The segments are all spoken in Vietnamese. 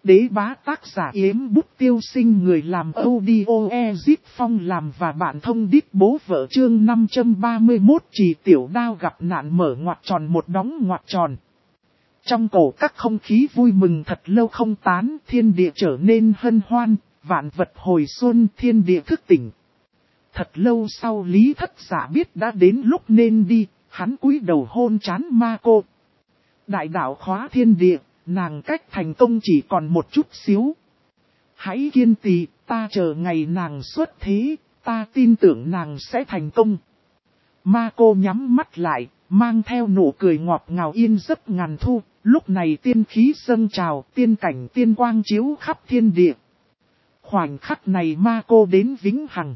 Đế bá tác giả Yếm Bút Tiêu Sinh, người làm audio Ezip Phong làm và bạn thông đít bố vợ. Chương 531 Trì Tiểu Đao gặp nạn mở ngoặc tròn một đóng ngoặc tròn. Trong cổ các không khí vui mừng thật lâu không tán, thiên địa trở nên hân hoan, vạn vật hồi xuân, thiên địa thức tỉnh. Thật lâu sau Lý Thất Dạ biết đã đến lúc nên đi, hắn cúi đầu hôn trán Ma Cô. Đại đạo khóa thiên địa, nàng cách thành công chỉ còn một chút xíu. Hãy kiên trì, ta chờ ngày nàng xuất thế, ta tin tưởng nàng sẽ thành công. Ma Cô nhắm mắt lại, mang theo nụ cười ngọt ngào yên giấc ngàn thu. Lúc này tiên khí dâng trào, tiên cảnh tiên quang chiếu khắp thiên địa. Khoảnh khắc này Ma Cô đến vĩnh hằng.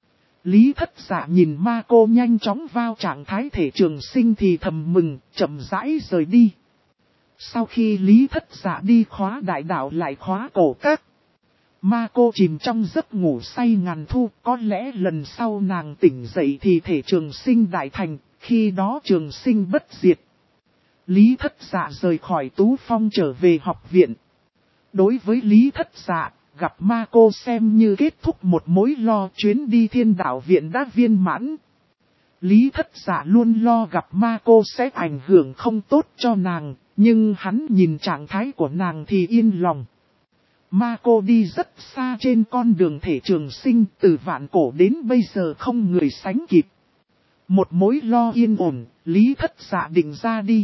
Lý Thất Dạ nhìn Ma Cô nhanh chóng vào trạng thái thể trường sinh thì thầm mừng, chậm rãi rời đi. Sau khi Lý Thất Dạ đi khóa đại đạo lại khóa cổ các. Ma Cô chìm trong giấc ngủ say ngàn thu, có lẽ lần sau nàng tỉnh dậy thì thể trường sinh đại thành, khi đó trường sinh bất diệt. Lý Thất Dạ rời khỏi Tú Phong trở về học viện. Đối với Lý Thất Dạ, gặp Ma Cô xem như kết thúc một mối lo, chuyến đi Thiên Đạo Viện đã viên mãn. Lý Thất Dạ luôn lo gặp Ma Cô sẽ ảnh hưởng không tốt cho nàng, nhưng hắn nhìn trạng thái của nàng thì yên lòng. Ma Cô đi rất xa trên con đường thể trường sinh, từ vạn cổ đến bây giờ không người sánh kịp. Một mối lo yên ổn, Lý Thất Dạ định ra đi.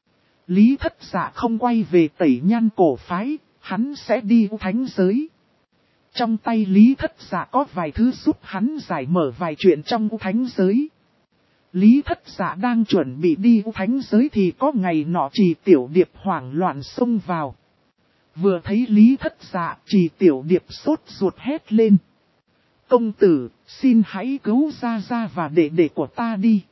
Lý Thất Dạ không quay về Tẩy Nhan cổ phái, hắn sẽ đi thánh giới. Trong tay Lý Thất Dạ có vài thứ giúp hắn giải mở vài chuyện trong thánh giới. Lý Thất Dạ đang chuẩn bị đi thánh giới thì có ngày nọ Trì Tiểu Điệp hoảng loạn xông vào. Vừa thấy Lý Thất Dạ, Trì Tiểu Điệp sốt ruột hét lên. Công tử, xin hãy cứu gia gia và đệ đệ của ta đi.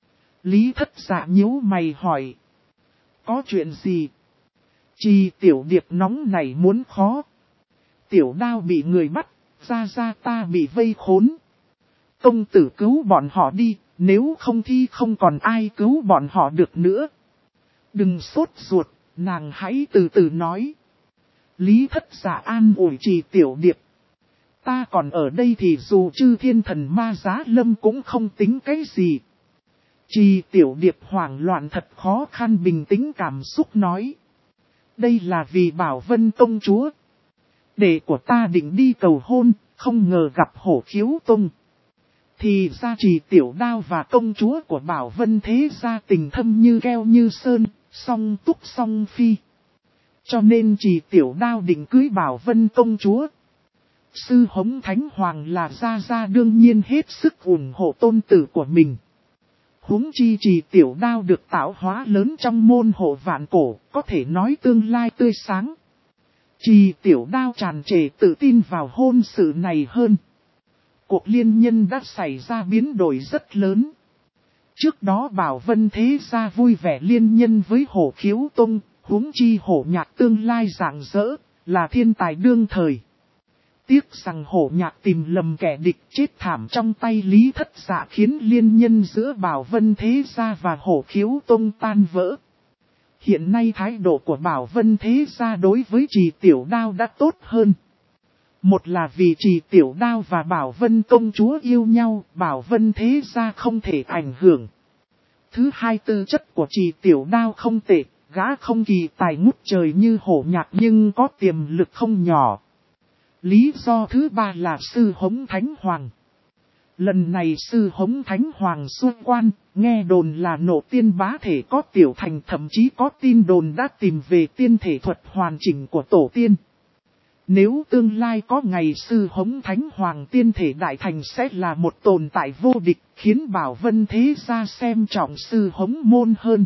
Lý Thất Dạ nhíu mày hỏi. Có chuyện gì? Trì Tiểu Điệp nóng này muốn khó. Tiểu Đao bị người bắt, gia gia ta bị vây khốn. Công tử cứu bọn họ đi, nếu không thì không còn ai cứu bọn họ được nữa. Đừng sốt ruột, nàng hãy từ từ nói. Lý Thất Dạ an ủi Trì Tiểu Điệp. Ta còn ở đây thì dù chư thiên thần ma giá lâm cũng không tính cái gì. Trì Tiểu Điệp hoảng loạn thật khó khăn bình tĩnh cảm xúc nói. Đây là vì Bảo Vân công chúa. Đệ của ta định đi cầu hôn, không ngờ gặp Hổ Khiếu Tông. Thì ra Trì Tiểu Đao và công chúa của Bảo Vân thế gia tình thâm như keo như sơn, song túc song phi. Cho nên Trì Tiểu Đao định cưới Bảo Vân công chúa. Sư Hống Thánh Hoàng là gia đương nhiên hết sức ủng hộ tôn tử của mình. Huống chi Trì Tiểu Đao được tạo hóa lớn trong môn hộ vạn cổ, có thể nói tương lai tươi sáng. Trì Tiểu Đao tràn trề tự tin vào hôn sự này hơn. Cuộc liên nhân đã xảy ra biến đổi rất lớn. Trước đó Bảo Vân thế gia vui vẻ liên nhân với Hổ Khiếu Tông, huống chi Hổ Nhạc tương lai rạng rỡ, là thiên tài đương thời. Tiếc rằng Hổ Nhạc tìm lầm kẻ địch chết thảm trong tay Lý Thất Dạ khiến liên nhân giữa Bảo Vân thế gia và Hổ Khiếu Tông tan vỡ. Hiện nay thái độ của Bảo Vân thế gia đối với Trì Tiểu Đao đã tốt hơn. Một là vì Trì Tiểu Đao và Bảo Vân công chúa yêu nhau, Bảo Vân thế gia không thể ảnh hưởng. Thứ hai, tư chất của Trì Tiểu Đao không tệ, gã không kỳ tài ngút trời như Hổ Nhạc nhưng có tiềm lực không nhỏ. Lý do thứ ba là Sư Hống Thánh Hoàng. Lần này Sư Hống Thánh Hoàng xuất quan, nghe đồn là nộ tiên bá thể có tiểu thành, thậm chí có tin đồn đã tìm về tiên thể thuật hoàn chỉnh của tổ tiên. Nếu tương lai có ngày Sư Hống Thánh Hoàng tiên thể đại thành sẽ là một tồn tại vô địch, khiến Bảo Vân thế gia xem trọng Sư Hống môn hơn.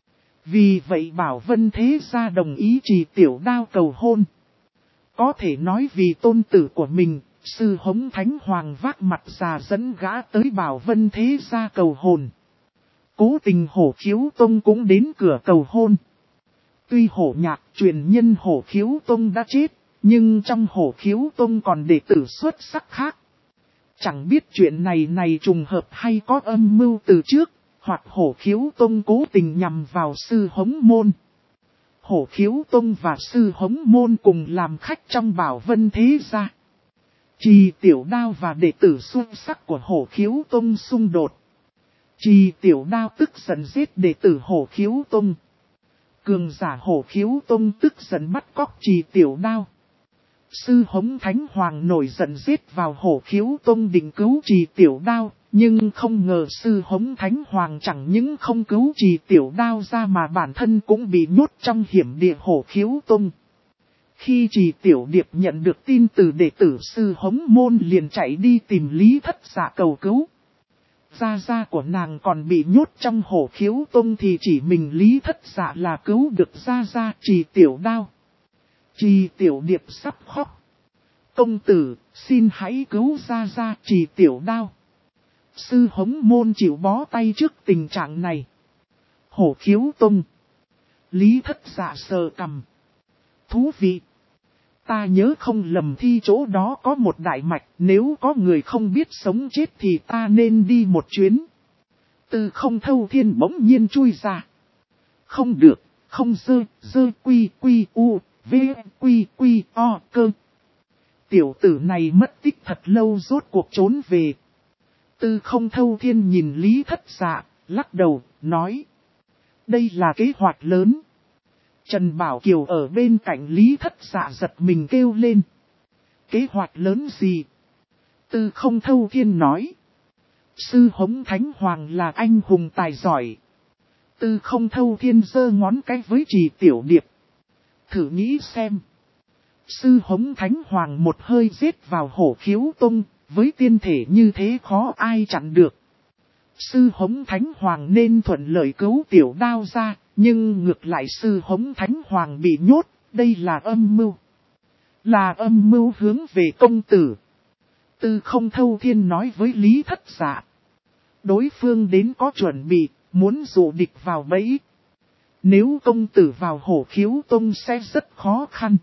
Vì vậy Bảo Vân thế gia đồng ý Trì Tiểu Đao cầu hôn. Có thể nói vì tôn tử của mình, Sư Hống Thánh Hoàng vác mặt già dẫn gã tới Bảo Vân thế gia cầu hôn. Cố tình Hổ Khiếu Tông cũng đến cửa cầu hôn. Tuy Hổ Nhạc truyền nhân Hổ Khiếu Tông đã chết, nhưng trong Hổ Khiếu Tông còn đệ tử xuất sắc khác. Chẳng biết chuyện này trùng hợp hay có âm mưu từ trước, hoặc Hổ Khiếu Tông cố tình nhằm vào Sư Hống môn. Hổ Khiếu Tông và Sư Hống Môn cùng làm khách trong Bảo Vân Thế Gia. Trì Tiểu Đao và đệ tử xuất sắc của Hổ Khiếu Tông xung đột. Trì Tiểu Đao tức giận giết đệ tử Hổ Khiếu Tông. Cường giả Hổ Khiếu Tông tức giận bắt cóc Trì Tiểu Đao. Sư Hống Thánh Hoàng nổi giận giết vào Hổ Khiếu Tông định cứu Trì Tiểu Đao, nhưng không ngờ Sư Hống Thánh Hoàng chẳng những không cứu Trì Tiểu Đao ra mà bản thân cũng bị nhốt trong hiểm địa Hổ Khiếu Tông. Khi Trì Tiểu Điệp nhận được tin từ đệ tử Sư Hống Môn liền chạy đi tìm Lý Thất Dạ cầu cứu. Gia gia của nàng còn bị nhốt trong Hổ Khiếu Tông thì chỉ mình Lý Thất Dạ là cứu được gia gia Trì Tiểu Đao. Trì Tiểu Điệp sắp khóc. Công tử, xin hãy cứu gia gia Trì Tiểu Đao. Sư Hống Môn chịu bó tay trước tình trạng này. Hổ Khiếu Tông. Lý Thất Dạ sờ cằm. Thú vị. Ta nhớ không lầm thì chỗ đó có một đại mạch, nếu có người không biết sống chết thì ta nên đi một chuyến. Từ không thâu thiên bỗng nhiên chui ra. Không được, không dơ quy u, v quy o cơ. Tiểu tử này mất tích thật lâu rốt cuộc trốn về. Từ không thâu thiên nhìn Lý Thất Dạ, lắc đầu, nói. Đây là kế hoạch lớn. Trần Bảo Kiều ở bên cạnh Lý Thất Dạ giật mình kêu lên. Kế hoạch lớn gì? Từ không thâu thiên nói. Sư Hống Thánh Hoàng là anh hùng tài giỏi. Từ không thâu thiên giơ ngón cái với Trì Tiểu Điệp. Thử nghĩ xem. Sư Hống Thánh Hoàng một hơi giết vào Hổ Khiếu Tông, với tiên thể như thế khó ai chặn được. Sư Hống Thánh Hoàng nên thuận lợi cứu Tiểu Đao ra, nhưng ngược lại Sư Hống Thánh Hoàng bị nhốt, đây là âm mưu. Là âm mưu hướng về công tử. Từ không thâu thiên nói với Lý Thất Dạ. Đối phương đến có chuẩn bị, muốn dụ địch vào bẫy. Nếu công tử vào Hổ Khiếu Tông sẽ rất khó khăn.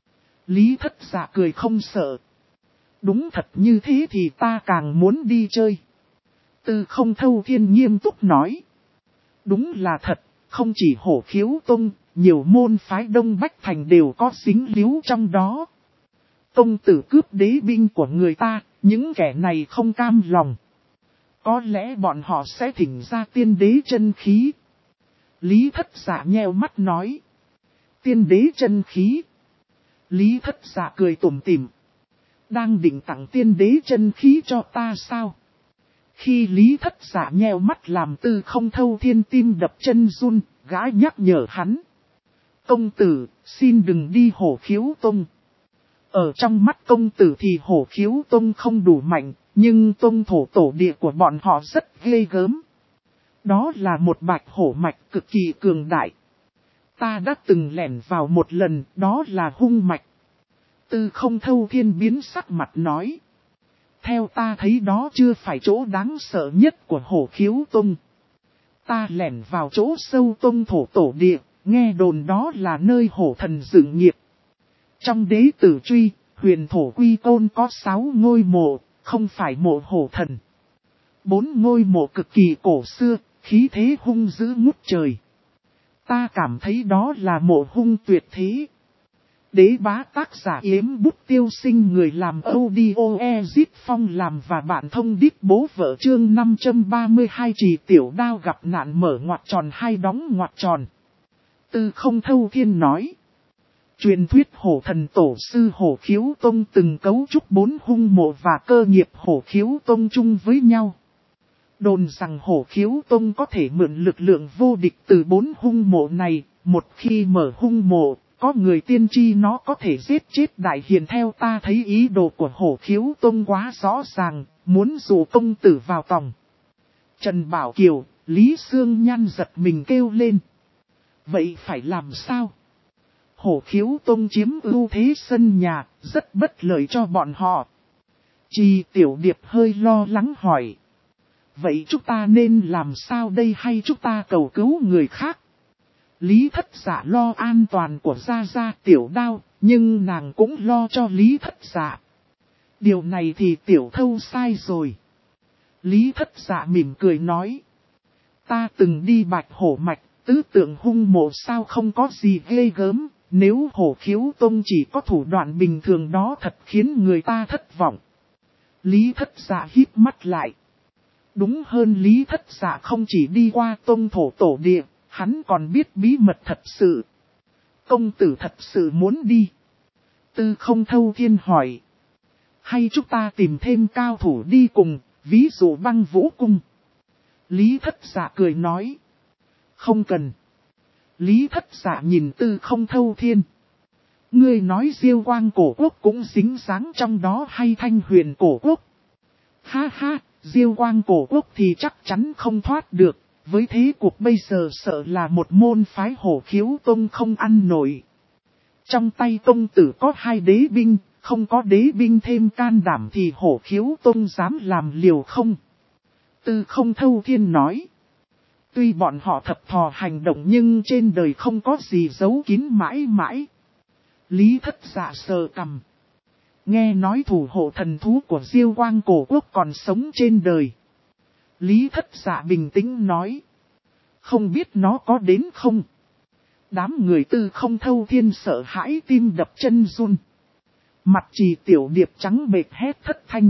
Lý Thất Dạ cười không sợ. Đúng thật như thế thì ta càng muốn đi chơi. Từ không thâu thiên nghiêm túc nói. Đúng là thật, không chỉ Hổ Khiếu Tông, nhiều môn phái Đông Bách Thành đều có dính líu trong đó. Công tử cướp đế binh của người ta, những kẻ này không cam lòng. Có lẽ bọn họ sẽ thỉnh ra tiên đế chân khí. Lý Thất Dạ nheo mắt nói. Tiên đế chân khí. Lý Thất Dạ cười tủm tỉm. Đang định tặng tiên đế chân khí cho ta sao? Khi Lý Thất Dạ nheo mắt làm Từ không thâu thiên tim đập chân run, gã nhắc nhở hắn. Công tử, xin đừng đi Hổ Khiếu Tông. Ở trong mắt công tử thì Hổ Khiếu Tông không đủ mạnh, nhưng tông thổ tổ địa của bọn họ rất ghê gớm. Đó là một bạch hổ mạch cực kỳ cường đại. Ta đã từng lẻn vào một lần, đó là hung mạch. Từ không thâu thiên biến sắc mặt nói. Theo ta thấy đó chưa phải chỗ đáng sợ nhất của Hổ Khiếu Tông. Ta lẻn vào chỗ sâu tông thổ tổ địa, nghe đồn đó là nơi hổ thần dựng nghiệp. Trong đế tử truy, huyền thổ quy côn có 6 ngôi mộ, không phải mộ hổ thần. 4 ngôi mộ cực kỳ cổ xưa, khí thế hung dữ ngút trời. Ta cảm thấy đó là mộ hung tuyệt thế. Đế bá tác giả Yếm Bút Tiêu Sinh người làm audio Ezit Phong làm và bạn thông điệp bố vợ chương 532 Trì Tiểu Đao gặp nạn mở ngoặc tròn hai đóng ngoặc tròn. Từ không thâu thiên nói. Truyền thuyết hổ thần tổ sư Hổ Khiếu Tông từng cấu trúc 4 hung mộ và cơ nghiệp Hổ Khiếu Tông chung với nhau. Đồn rằng Hổ Khiếu Tông có thể mượn lực lượng vô địch từ 4 hung mộ này, một khi mở hung mộ. Có người tiên tri nó có thể giết chết đại hiền theo ta thấy ý đồ của Hổ Khiếu Tông quá rõ ràng, muốn dụ công tử vào tòng. Trần Bảo Kiều, Lý Sương Nhan giật mình kêu lên. Vậy phải làm sao? Hổ Khiếu Tông chiếm ưu thế sân nhà, rất bất lợi cho bọn họ. Trì Tiểu Điệp hơi lo lắng hỏi. Vậy chúng ta nên làm sao đây hay chúng ta cầu cứu người khác? Lý Thất Dạ lo an toàn của gia gia Tiểu Đao, nhưng nàng cũng lo cho Lý Thất Dạ. Điều này thì Tiểu Thâu sai rồi. Lý Thất Dạ mỉm cười nói. Ta từng đi Bạch Hổ Mạch, Tứ tượng hung mộ sao không có gì ghê gớm, nếu Hổ Khiếu Tông chỉ có thủ đoạn bình thường đó thật khiến người ta thất vọng. Lý Thất Dạ híp mắt lại. Đúng hơn Lý Thất Dạ không chỉ đi qua tông thổ tổ địa, hắn còn biết bí mật thật sự. Công tử thật sự muốn đi. Tư Không Thâu Thiên hỏi. Hay chúng ta tìm thêm cao thủ đi cùng, ví dụ Băng Vũ Cung. Lý Thất Dạ cười nói. Không cần. Lý Thất Dạ nhìn Tư Không Thâu Thiên. Ngươi nói Diêu Quang cổ quốc cũng dính dáng trong đó hay Thanh Huyền cổ quốc? Ha ha, Diêu Quang cổ quốc thì chắc chắn không thoát được, với thế cuộc bây giờ sợ là một môn phái Hổ Khiếu Tông không ăn nổi. Trong tay công tử có 2 đế binh, không có đế binh thêm can đảm thì Hổ Khiếu Tông dám làm liều không? Tư Không Thâu Thiên nói. Tuy bọn họ thập thò hành động nhưng trên đời không có gì giấu kín mãi mãi. Lý Thất Dạ sờ cằm. Nghe nói thủ hộ thần thú của Diêu Quang cổ quốc còn sống trên đời. Lý Thất Dạ bình tĩnh nói. Không biết nó có đến không? Đám người Tư Không Thâu Thiên sợ hãi tim đập chân run. Mặt Trì Tiểu Điệp trắng bệch hét thất thanh.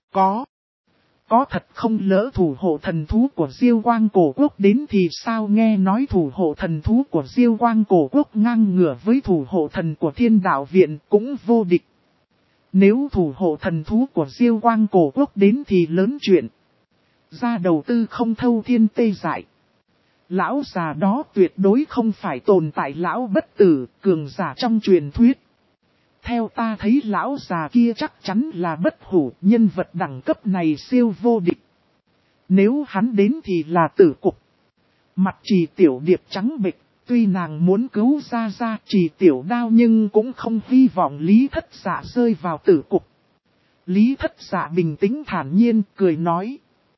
Có thật không, lỡ thủ hộ thần thú của Diêu Quang cổ quốc đến thì sao? Nghe nói thủ hộ thần thú của Diêu Quang cổ quốc ngang ngửa với thủ hộ thần của Thiên Đạo Viện cũng vô địch. Nếu thủ hộ thần thú của Diêu Quang cổ quốc đến thì lớn chuyện. Ra đầu Tư Không Thâu Thiên tê dại. Lão già đó tuyệt đối không phải tồn tại lão bất tử, cường giả trong truyền thuyết. Theo ta thấy lão già kia chắc chắn là bất hủ, nhân vật đẳng cấp này siêu vô địch. Nếu hắn đến thì là tử cục. Mặt Trì Tiểu Điệp trắng bệch, tuy nàng muốn cứu ra Trì Tiểu Đao nhưng cũng không hy vọng Lý Thất Dạ rơi vào tử cục. Lý Thất Dạ bình tĩnh thản nhiên cười nói.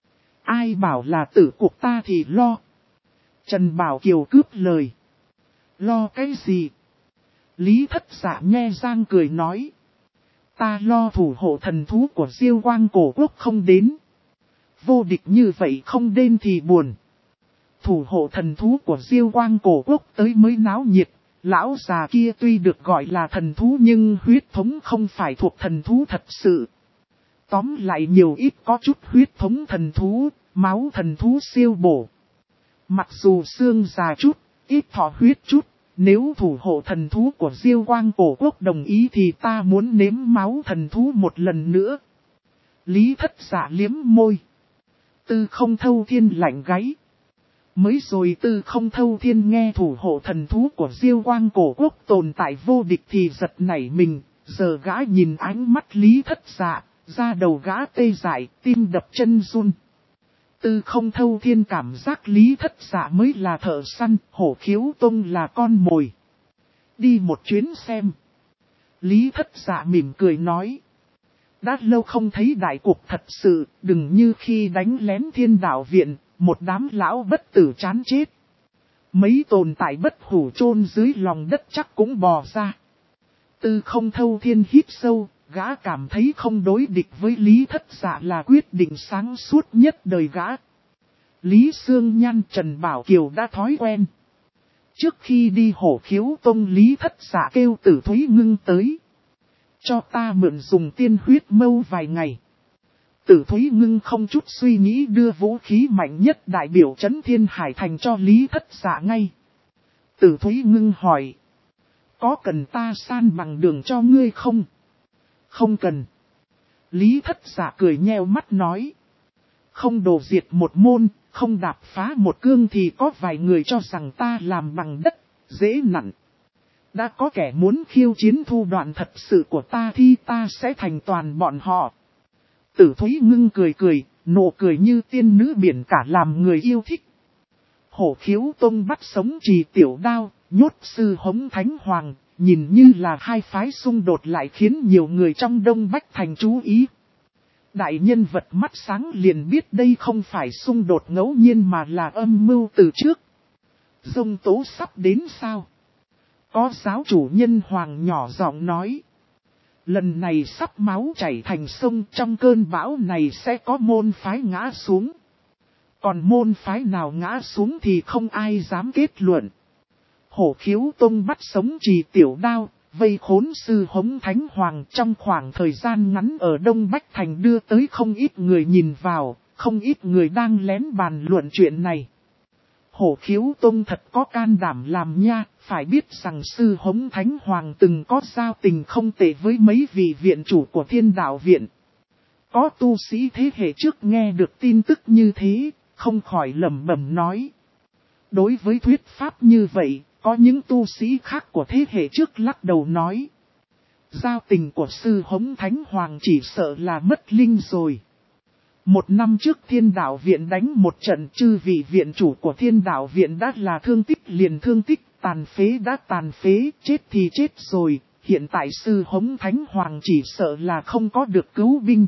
Ai bảo là tử cục ta thì lo. Trần Bảo Kiều cướp lời. Lo cái gì? Lý Thất Dạ nhe răng cười nói. Ta lo thủ hộ thần thú của Diêu Quang cổ quốc không đến. Vô địch như vậy không đến thì buồn. Thủ hộ thần thú của Diêu Quang cổ quốc tới mới náo nhiệt. Lão già kia tuy được gọi là thần thú nhưng huyết thống không phải thuộc thần thú thật sự. Tóm lại nhiều ít có chút huyết thống thần thú, máu thần thú siêu bổ. Mặc dù xương già chút, ít thọ huyết chút. Nếu thủ hộ thần thú của Diêu Quang cổ quốc đồng ý thì ta muốn nếm máu thần thú một lần nữa. Lý Thất Dạ liếm môi. Tư Không Thâu Thiên lạnh gáy. Mới rồi Tư Không Thâu Thiên nghe thủ hộ thần thú của Diêu Quang cổ quốc tồn tại vô địch thì giật nảy mình. Giờ gã nhìn ánh mắt Lý Thất Dạ, da đầu gã tê dại, tim đập chân run. Tư Không Thâu Thiên cảm giác Lý Thất Dạ mới là thợ săn, Hổ Khiếu Tông là con mồi. Đi một chuyến xem. Lý Thất Dạ mỉm cười nói. Đã lâu không thấy đại cuộc thật sự, đừng như khi đánh lén Thiên Đạo Viện, một đám lão bất tử chán chết. Mấy tồn tại bất hủ chôn dưới lòng đất chắc cũng bò ra. Tư Không Thâu Thiên hít sâu. Gã cảm thấy không đối địch với Lý Thất Dạ là quyết định sáng suốt nhất đời gã. Lý Sương Nhan Trần Bảo Kiều đã thói quen. Trước khi đi Hổ Khiếu Tông Lý Thất Dạ kêu Tử Thúy Ngưng tới. Cho ta mượn dùng tiên huyết mâu vài ngày. Tử Thúy Ngưng không chút suy nghĩ đưa vũ khí mạnh nhất đại biểu Trấn Thiên Hải Thành cho Lý Thất Dạ ngay. Tử Thúy Ngưng hỏi. Có cần ta san bằng đường cho ngươi không? Không cần. Lý Thất Dạ cười nheo mắt nói. Không đổ diệt một môn, không đạp phá một cương thì có vài người cho rằng ta làm bằng đất, dễ nặn. Đã có kẻ muốn khiêu chiến thu đoạn thật sự của ta thì ta sẽ thành toàn bọn họ. Tử Thúy Ngưng cười cười, nụ cười như tiên nữ biển cả làm người yêu thích. Hổ Khiếu Tông bắt sống Trì Tiểu Đao, nhốt Sư Hống Thánh Hoàng. Nhìn như là hai phái xung đột lại khiến nhiều người trong Đông Bách Thành chú ý. Đại nhân vật mắt sáng liền biết đây không phải xung đột ngẫu nhiên mà là âm mưu từ trước. Dông tố sắp đến sao? Có giáo chủ nhân hoàng nhỏ giọng nói. Lần này sắp máu chảy thành sông, trong cơn bão này sẽ có môn phái ngã xuống. Còn môn phái nào ngã xuống thì không ai dám kết luận. Hổ Khiếu Tông bắt sống Trì Tiểu Đao, vây khốn Sư Hống Thánh Hoàng trong khoảng thời gian ngắn ở Đông Bách Thành đưa tới không ít người nhìn vào, không ít người đang lén bàn luận chuyện này. Hổ Khiếu Tông thật có can đảm làm nha, phải biết rằng Sư Hống Thánh Hoàng từng có giao tình không tệ với mấy vị viện chủ của Thiên Đạo Viện. Có tu sĩ thế hệ trước nghe được tin tức như thế, không khỏi lẩm bẩm nói. Đối với thuyết pháp như vậy, có những tu sĩ khác của thế hệ trước lắc đầu nói. Giao tình của Sư Hống Thánh Hoàng chỉ sợ là mất linh rồi. Một năm trước Thiên Đạo Viện đánh một trận, chư vị viện chủ của Thiên Đạo Viện đã là thương tích liền thương tích, tàn phế đã tàn phế, chết thì chết rồi. Hiện tại Sư Hống Thánh Hoàng chỉ sợ là không có được cứu binh.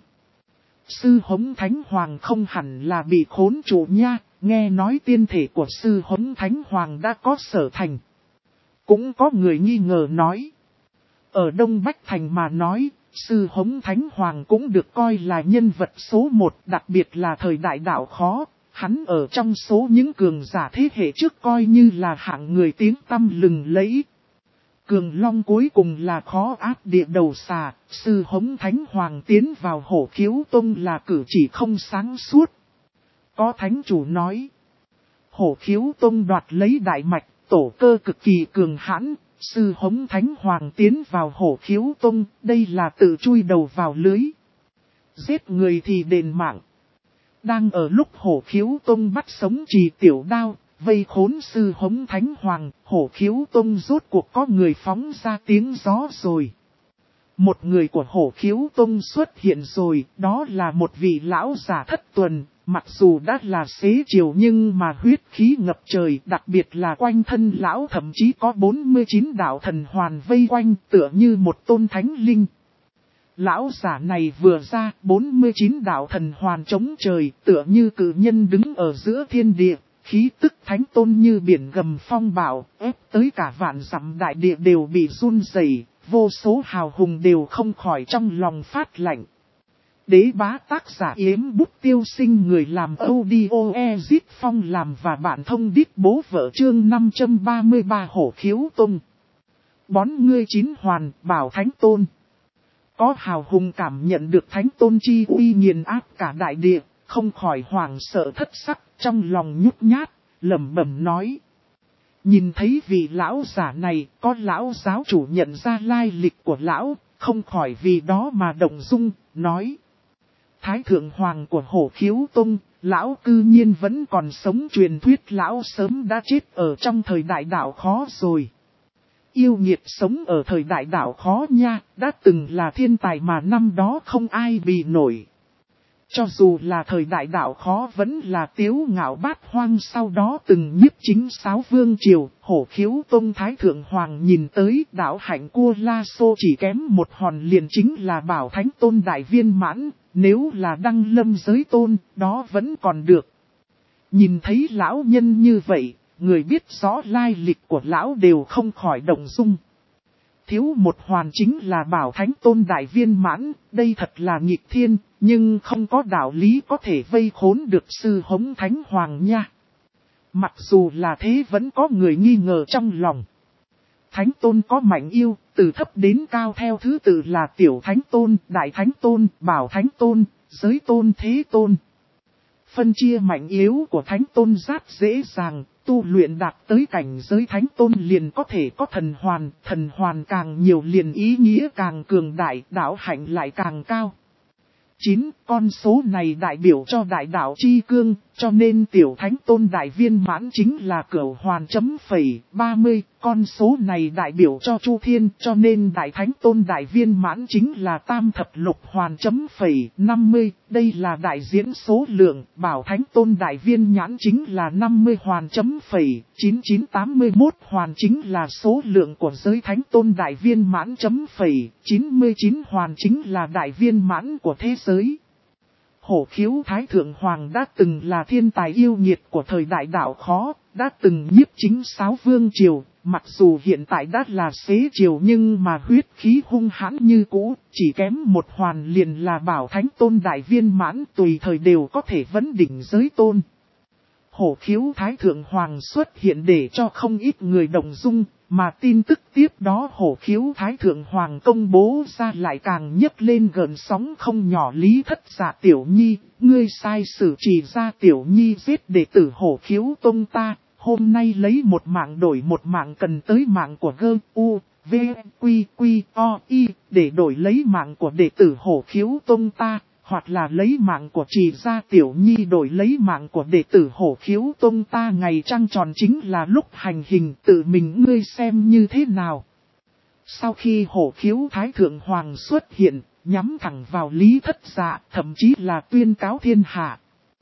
Sư Hống Thánh Hoàng không hẳn là bị khốn trụ nha, nghe nói tiên thể của Sư Hống Thánh Hoàng đã có sở thành. Cũng có người nghi ngờ nói. Ở Đông Bách Thành mà nói, Sư Hống Thánh Hoàng cũng được coi là nhân vật số 1, đặc biệt là thời đại đạo khó. Hắn ở trong số những cường giả thế hệ trước coi như là hạng người tiếng tăm lừng lẫy. Cường Long cuối cùng là khó áp địa đầu xà, Sư Hống Thánh Hoàng tiến vào Hổ Khiếu Tông là cử chỉ không sáng suốt. Có thánh chủ nói, Hổ Khiếu Tông đoạt lấy đại mạch, tổ cơ cực kỳ cường hãn, Sư Hống Thánh Hoàng tiến vào Hổ Khiếu Tông, đây là tự chui đầu vào lưới. Giết người thì đền mạng. Đang ở lúc Hổ Khiếu Tông bắt sống Trì Tiểu Đao, vây khốn Sư Hống Thánh Hoàng, Hổ Khiếu Tông rốt cuộc có người phóng ra tiếng gió rồi. Một người của Hổ Khiếu Tông xuất hiện rồi, đó là một vị lão giả thất tuần, mặc dù đã là xế chiều nhưng mà huyết khí ngập trời, đặc biệt là quanh thân lão thậm chí có 49 đạo thần hoàn vây quanh tựa như một tôn thánh linh. Lão giả này vừa ra, 49 đạo thần hoàn chống trời, tựa như cự nhân đứng ở giữa thiên địa, khí tức thánh tôn như biển gầm phong bạo, ép tới cả vạn dặm đại địa đều bị run rẩy, vô số hào hùng đều không khỏi trong lòng phát lạnh. Đế bá tác giả Yếm Bút Tiêu Sinh, người làm audio Ezit Phong làm và bạn thông đít bố vợ chương 533 Hổ Khiếu Tông. Bón ngươi chín hoàn, bảo thánh tôn. Có hào hùng cảm nhận được thánh tôn chi uy nghiền áp cả đại địa, không khỏi hoảng sợ thất sắc, trong lòng nhút nhát, lẩm bẩm nói. Nhìn thấy vị lão giả này, có lão giáo chủ nhận ra lai lịch của lão, không khỏi vì đó mà động dung, nói. Thái thượng hoàng của Hổ Khiếu Tông, lão cư nhiên vẫn còn sống, truyền thuyết lão sớm đã chết ở trong thời đại đạo khó rồi. Yêu nghiệt sống ở thời đại đạo khó nha, đã từng là thiên tài mà năm đó không ai bì nổi. Cho dù là thời đại đạo khó vẫn là tiếu ngạo bát hoang, sau đó từng nhiếp chính sáu vương triều, Hổ Khiếu Tông Thái Thượng Hoàng nhìn tới đạo hạnh cua La Xô chỉ kém một hòn liền chính là bảo thánh tôn đại viên mãn, nếu là đăng lâm giới tôn, đó vẫn còn được. Nhìn thấy lão nhân như vậy, người biết rõ lai lịch của lão đều không khỏi động dung. Thiếu một hoàn chính là bảo thánh tôn đại viên mãn, đây thật là nghịch thiên, nhưng không có đạo lý có thể vây khốn được Sư Hống Thánh Hoàng nha. Mặc dù là thế vẫn có người nghi ngờ trong lòng. Thánh tôn có mạnh yêu, từ thấp đến cao theo thứ tự là tiểu thánh tôn, đại thánh tôn, bảo thánh tôn, giới tôn, thế tôn. Phân chia mạnh yếu của thánh tôn rất dễ dàng, tu luyện đạt tới cảnh giới thánh tôn liền có thể có thần hoàn càng nhiều liền ý nghĩa càng cường đại, đạo hạnh lại càng cao. 9. Con số này đại biểu cho đại đạo chi cương, cho nên tiểu thánh tôn đại viên mãn chính là cửu hoàn chấm phẩy. 30. Con số này đại biểu cho chu thiên, cho nên đại thánh tôn đại viên mãn chính là tam thập lục hoàn chấm phẩy. 50. Đây là đại diễn số lượng, bảo thánh tôn đại viên nhãn chính là 50 hoàn chấm phẩy. 9981 hoàn chính là số lượng của giới thánh tôn đại viên mãn chấm phẩy. 99 hoàn chính là đại viên mãn của thế giới. Hổ Khiếu Thái Thượng Hoàng đã từng là thiên tài yêu nghiệt của thời đại đạo khó, đã từng nhiếp chính sáu vương triều, mặc dù hiện tại đã là xế triều nhưng mà huyết khí hung hãn như cũ, chỉ kém một hoàn liền là bảo thánh tôn đại viên mãn, tùy thời đều có thể vấn đỉnh giới tôn. Hổ khiếu Thái Thượng Hoàng xuất hiện để cho không ít người động dung, mà tin tức tiếp đó hổ khiếu Thái Thượng Hoàng công bố ra lại càng nhấc lên gợn sóng không nhỏ. Lý Thất Dạ tiểu nhi, ngươi sai sử chỉ ra tiểu nhi giết đệ tử hổ khiếu tông ta, hôm nay lấy một mạng đổi một mạng cần tới mạng của gơ u, v, quy quy, o, y, để đổi lấy mạng của đệ tử hổ khiếu tông ta. Hoặc là lấy mạng của trì gia tiểu nhi đổi lấy mạng của đệ tử hổ khiếu tông ta. Ngày trăng tròn chính là lúc hành hình, tự mình ngươi xem như thế nào. Sau khi hổ khiếu Thái Thượng Hoàng xuất hiện, nhắm thẳng vào Lý Thất Dạ, thậm chí là tuyên cáo thiên hạ.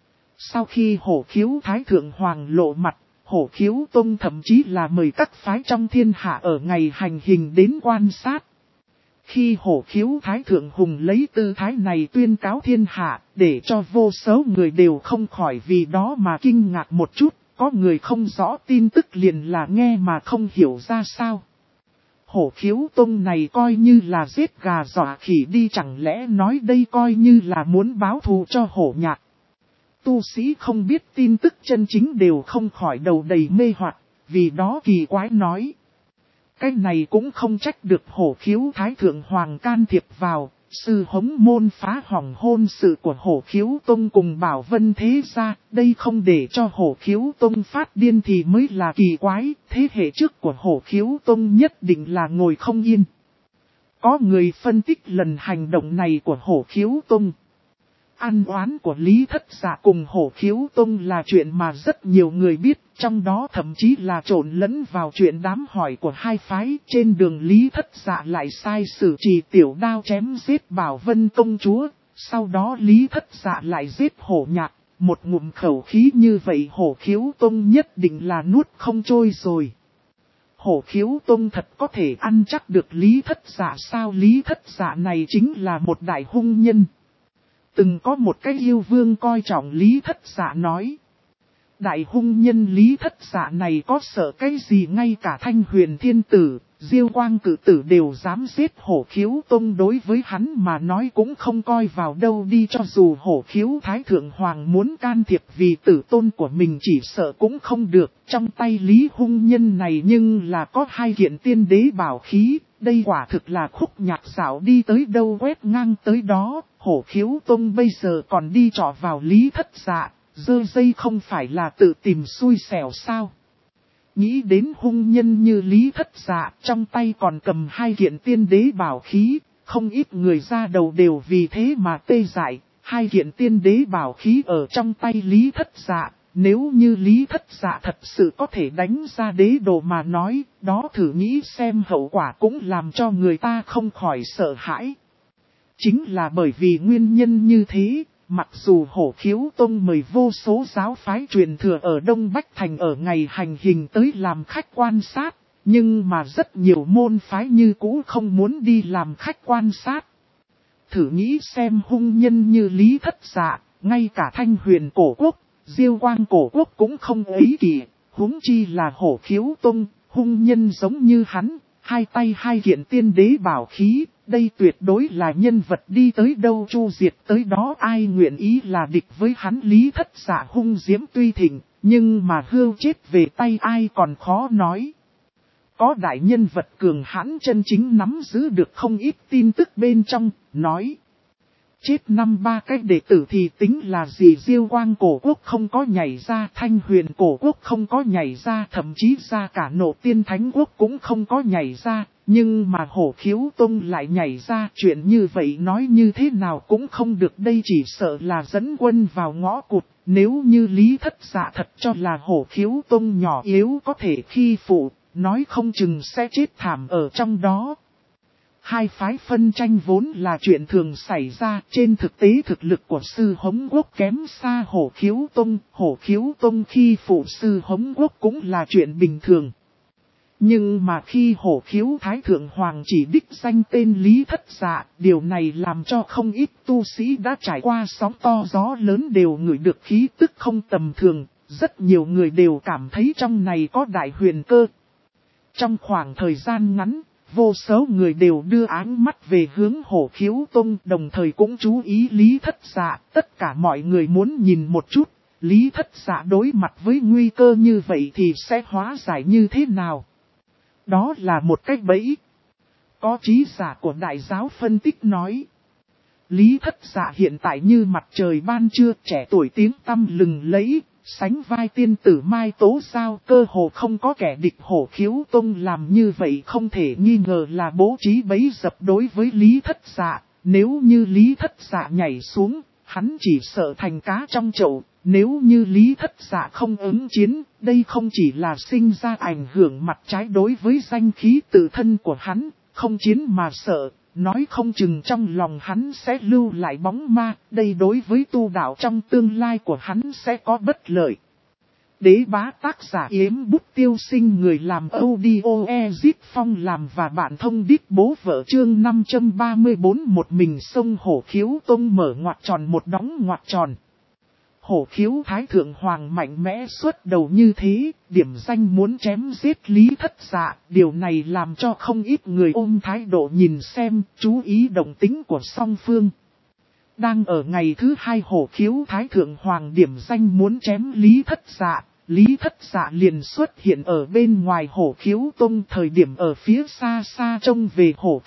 Sau khi hổ khiếu Thái Thượng Hoàng lộ mặt, hổ khiếu tông thậm chí là mời các phái trong thiên hạ ở ngày hành hình đến quan sát. Khi hổ khiếu Thái Thượng Hùng lấy tư thái này tuyên cáo thiên hạ, để cho vô số người đều không khỏi vì đó mà kinh ngạc một chút, có người không rõ tin tức liền là nghe mà không hiểu ra sao. Hổ khiếu tông này coi như là giết gà dọa khỉ đi, chẳng lẽ nói đây coi như là muốn báo thù cho hổ nhạc. Tu sĩ không biết tin tức chân chính đều không khỏi đầu đầy mê hoặc, vì đó kỳ quái nói. Cái này cũng không trách được hổ khiếu Thái Thượng Hoàng can thiệp vào, sư hống môn phá hỏng hôn sự của hổ khiếu tông cùng Bảo Vân thế gia, đây không để cho hổ khiếu tông phát điên thì mới là kỳ quái, thế hệ trước của hổ khiếu tông nhất định là ngồi không yên. Có người phân tích lần hành động này của hổ khiếu tông. Ăn oán của Lý Thất Dạ cùng hổ khiếu tông là chuyện mà rất nhiều người biết, trong đó thậm chí là trộn lẫn vào chuyện đám hỏi của hai phái. Trên đường Lý Thất Dạ lại sai sử trì tiểu đao chém giết Bảo Vân công chúa, sau đó Lý Thất Dạ lại giết hổ nhạc, một ngụm khẩu khí như vậy hổ khiếu tông nhất định là nuốt không trôi rồi. Hổ khiếu tông thật có thể ăn chắc được Lý Thất Dạ sao? Lý Thất Dạ này chính là một đại hung nhân. Từng có một cái yêu vương coi trọng Lý Thất Dạ nói. Đại hung nhân Lý Thất Dạ này có sợ cái gì, ngay cả Thanh Huyền Thiên Tử, Diêu Quang Cử Tử đều dám giết hổ khiếu tông, đối với hắn mà nói cũng không coi vào đâu đi. Cho dù hổ khiếu Thái Thượng Hoàng muốn can thiệp vì tử tôn của mình chỉ sợ cũng không được. Trong tay Lý hung nhân này nhưng là có 2 kiện tiên đế bảo khí, đây quả thực là khúc nhạc dạo đi tới đâu quét ngang tới đó. Hổ khiếu tông bây giờ còn đi trọ vào Lý Thất Dạ, dơ dây không phải là tự tìm xui xẻo sao? Nghĩ đến hung nhân như Lý Thất Dạ, trong tay còn cầm 2 kiện tiên đế bảo khí, không ít người ra đầu đều vì thế mà tê dại. 2 kiện tiên đế bảo khí ở trong tay Lý Thất Dạ, nếu như Lý Thất Dạ thật sự có thể đánh ra đế đồ mà nói, đó thử nghĩ xem hậu quả cũng làm cho người ta không khỏi sợ hãi. Chính là bởi vì nguyên nhân như thế, mặc dù hổ khiếu tông mời vô số giáo phái truyền thừa ở Đông Bách Thành ở ngày hành hình tới làm khách quan sát, nhưng mà rất nhiều môn phái như cũ không muốn đi làm khách quan sát. Thử nghĩ xem hung nhân như Lý Thất Dạ, ngay cả Thanh Huyền cổ quốc, Diêu Quang cổ quốc cũng không ấy kỷ, huống chi là hổ khiếu tông, hung nhân giống như hắn, 2 tay 2 kiện tiên đế bảo khí. Đây tuyệt đối là nhân vật đi tới đâu chu diệt tới đó, ai nguyện ý là địch với hắn. Lý Thất Dạ hung diễm tuy thịnh, nhưng mà hưu chết về tay ai còn khó nói. Có đại nhân vật cường hãn chân chính nắm giữ được không ít tin tức bên trong, nói. Chết 5-3 cái đệ tử thì tính là gì? Diêu Quang cổ quốc không có nhảy ra, Thanh Huyền cổ quốc không có nhảy ra, thậm chí ra cả Nộ Tiên Thánh quốc cũng không có nhảy ra. Nhưng mà hổ khiếu tông lại nhảy ra, chuyện như vậy nói như thế nào cũng không được, đây chỉ sợ là dẫn quân vào ngõ cụt. Nếu như Lý Thất Dạ thật cho là hổ khiếu tông nhỏ yếu có thể khi phụ, nói không chừng sẽ chết thảm ở trong đó. 2 phái phân tranh vốn là chuyện thường xảy ra, trên thực tế thực lực của sư hống quốc kém xa hổ khiếu tông khi phụ sư hống quốc cũng là chuyện bình thường. Nhưng mà khi hổ khiếu Thái Thượng Hoàng chỉ đích danh tên Lý Thất Dạ, điều này làm cho không ít tu sĩ đã trải qua sóng to gió lớn đều ngửi được khí tức không tầm thường, rất nhiều người đều cảm thấy trong này có đại huyền cơ. Trong khoảng thời gian ngắn, vô số người đều đưa áng mắt về hướng hổ khiếu tông, đồng thời cũng chú ý Lý Thất Dạ, tất cả mọi người muốn nhìn một chút, Lý Thất Dạ đối mặt với nguy cơ như vậy thì sẽ hóa giải như thế nào? Đó là một cách bẫy. Có trí giả của đại giáo phân tích nói. Lý Thất Dạ hiện tại như mặt trời ban trưa, trẻ tuổi tiếng tăm lừng lẫy, sánh vai tiên tử Mai Tố Giao, cơ hồ không có kẻ địch. Hổ Khiếu Tông làm như vậy không thể nghi ngờ là bố trí bẫy dập đối với Lý Thất Dạ. Nếu như Lý Thất Dạ nhảy xuống, hắn chỉ sợ thành cá trong chậu. Nếu như Lý Thất Dạ không ứng chiến, đây không chỉ là sinh ra ảnh hưởng mặt trái đối với danh khí tự thân của hắn, không chiến mà sợ, nói không chừng trong lòng hắn sẽ lưu lại bóng ma, đây đối với tu đạo trong tương lai của hắn sẽ có bất lợi. Đế bá tác giả Yếm Bút Tiêu Sinh, người làm audio Ezit Phong làm và bạn thông đít bố vợ. Chương 534, một mình sông Hổ Khiếu Tông mở ngoặc tròn một đóng ngoặc tròn. Hổ Khiếu Thái Thượng Hoàng mạnh mẽ xuất đầu như thế, điểm danh muốn chém giết Lý Thất Dạ, điều này làm cho không ít người ôm thái độ nhìn xem, chú ý động tính của song phương. Đang ở ngày thứ hai, Hổ Khiếu Thái Thượng Hoàng điểm danh muốn chém Lý Thất Dạ, Lý Thất Dạ liền xuất hiện ở bên ngoài Hổ Khiếu Tông. Thời điểm ở phía xa xa trông về Hổ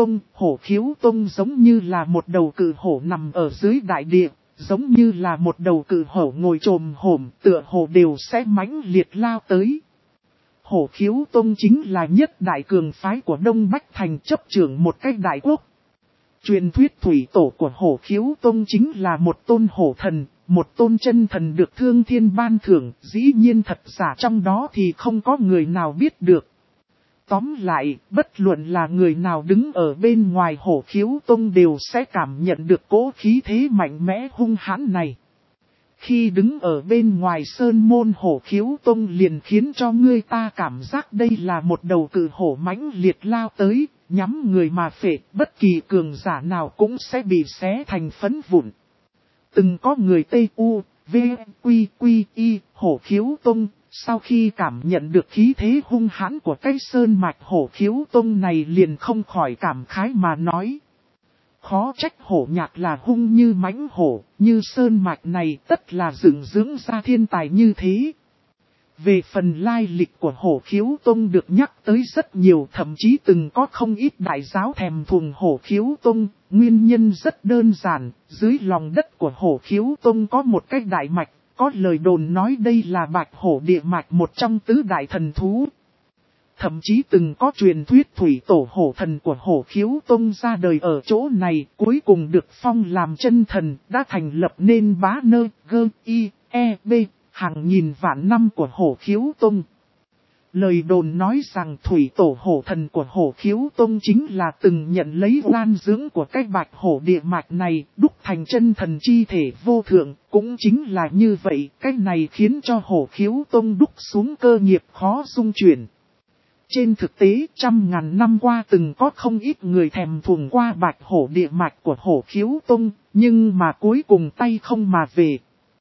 Khiếu Tông giống như là một đầu cự hổ nằm ở dưới đại địa. Giống như là một đầu cự hổ ngồi trồm hổm, tựa hồ đều sẽ mãnh liệt lao tới. Hổ Khiếu Tông chính là nhất đại cường phái của Đông Bách Thành, chấp trưởng một cách đại quốc. Truyền thuyết thủy tổ của Hổ Khiếu Tông chính là một tôn hổ thần, một tôn chân thần được Thương Thiên ban thưởng, dĩ nhiên thật giả trong đó thì không có người nào biết được. Tóm lại, bất luận là người nào đứng ở bên ngoài Hổ Khiếu Tông đều sẽ cảm nhận được cỗ khí thế mạnh mẽ hung hãn này. Khi đứng ở bên ngoài sơn môn Hổ Khiếu Tông liền khiến cho người ta cảm giác đây là một đầu cự hổ mãnh liệt lao tới, nhắm người mà phệ, bất kỳ cường giả nào cũng sẽ bị xé thành phấn vụn. Từng có người T.U. V. Quy. Quy. Y. Hổ Khiếu Tông. Sau khi cảm nhận được khí thế hung hãn của cái sơn mạch Hổ Khiếu Tông này liền không khỏi cảm khái mà nói. Khó trách hổ nhạc là hung như mãnh hổ, như sơn mạch này tất là dựng dưỡng ra thiên tài như thế. Về phần lai lịch của Hổ Khiếu Tông được nhắc tới rất nhiều, thậm chí từng có không ít đại giáo thèm thuồng Hổ Khiếu Tông. Nguyên nhân rất đơn giản, dưới lòng đất của Hổ Khiếu Tông có một cái đại mạch. Có lời đồn nói đây là Bạch Hổ địa mạch, một trong tứ đại thần thú. Thậm chí từng có truyền thuyết thủy tổ hổ thần của Hổ Khiếu Tông ra đời ở chỗ này, cuối cùng được phong làm chân thần, đã thành lập nên bá nơ, gơ, y, e, b, hàng nghìn vạn năm của Hổ Khiếu Tông. Lời đồn nói rằng thủy tổ hổ thần của Hổ Khiếu Tông chính là từng nhận lấy oan dưỡng của cái Bạch Hổ địa mạch này, đúc thành chân thần chi thể vô thượng, cũng chính là như vậy, cái này khiến cho Hổ Khiếu Tông đúc xuống cơ nghiệp khó dung chuyển. Trên thực tế, trăm ngàn năm qua từng có không ít người thèm thuồng qua Bạch Hổ địa mạch của Hổ Khiếu Tông, nhưng mà cuối cùng tay không mà về.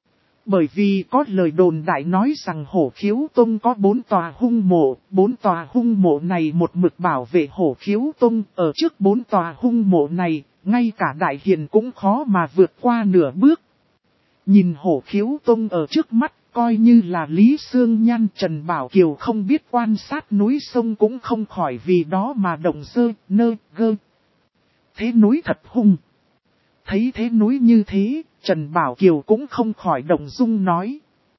Bởi vì có lời đồn đại nói rằng Hổ Khiếu Tông có 4 tòa hung mộ, 4 tòa hung mộ này một mực bảo vệ Hổ Khiếu Tông, ở trước 4 tòa hung mộ này, ngay cả đại hiền cũng khó mà vượt qua nửa bước. Nhìn Hổ Khiếu Tông ở trước mắt, coi như là Lý Sương Nhan, Trần Bảo Kiều không biết quan sát núi sông cũng không khỏi vì đó mà động dơ, nơ, gơ. Thế núi thật hung. Thấy thế núi như thế, Trần Bảo Kiều cũng không khỏi động dung nói.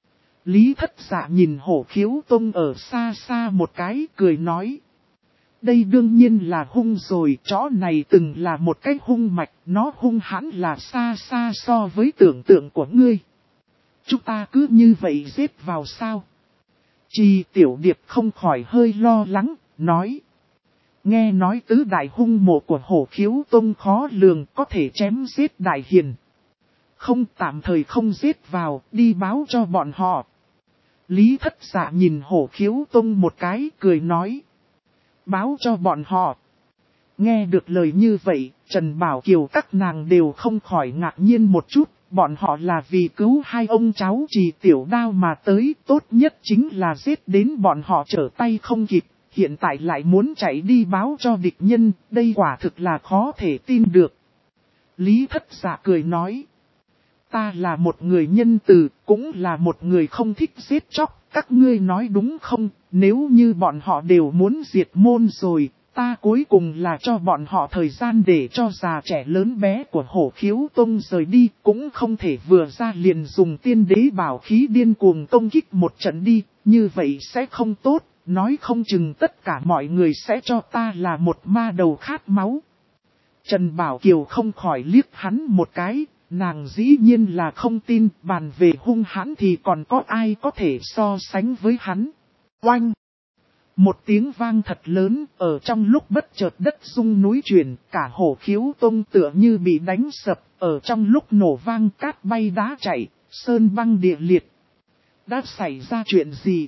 Lý Thất Dạ nhìn Hổ Khiếu Tông ở xa xa một cái, cười nói. Đây đương nhiên là hung rồi, chó này từng là một cái hung mạch, nó hung hãn là xa xa so với tưởng tượng của ngươi. Chúng ta cứ như vậy giết vào sao? Trì Tiểu Điệp không khỏi hơi lo lắng, nói. Nghe nói tứ đại hung mộ của Hổ Khiếu Tông khó lường, có thể chém giết đại hiền. Không, tạm thời không giết vào, đi báo cho bọn họ. Lý Thất Dạ nhìn Hổ Khiếu Tông một cái, cười nói. Báo cho bọn họ. Nghe được lời như vậy, Trần Bảo Kiều các nàng đều không khỏi ngạc nhiên một chút. Bọn họ là vì cứu hai ông cháu Trì Tiểu Đao mà tới, tốt nhất chính là giết đến bọn họ trở tay không kịp. Hiện tại lại muốn chạy đi báo cho địch nhân, đây quả thực là khó thể tin được. Lý Thất Dạ cười nói. ta là một người nhân từ, cũng là một người không thích giết chóc, các ngươi nói đúng không? Nếu như bọn họ đều muốn diệt môn rồi, ta cuối cùng là cho bọn họ thời gian để cho già trẻ lớn bé của Hổ Khiếu Tông rời đi, cũng không thể vừa ra liền dùng tiên đế bảo khí điên cuồng công kích một trận đi, như vậy sẽ không tốt, nói không chừng tất cả mọi người sẽ cho ta là một ma đầu khát máu. Trần Bảo Kiều không khỏi liếc hắn một cái, nàng dĩ nhiên là không tin, bàn về hung hãn thì còn có ai có thể so sánh với hắn. Oanh! Một tiếng vang thật lớn, ở trong lúc bất chợt đất rung núi chuyển, cả Hổ Khiếu Tông tựa như bị đánh sập, ở trong lúc nổ vang cát bay đá chạy, sơn băng địa liệt. Đã xảy ra chuyện gì?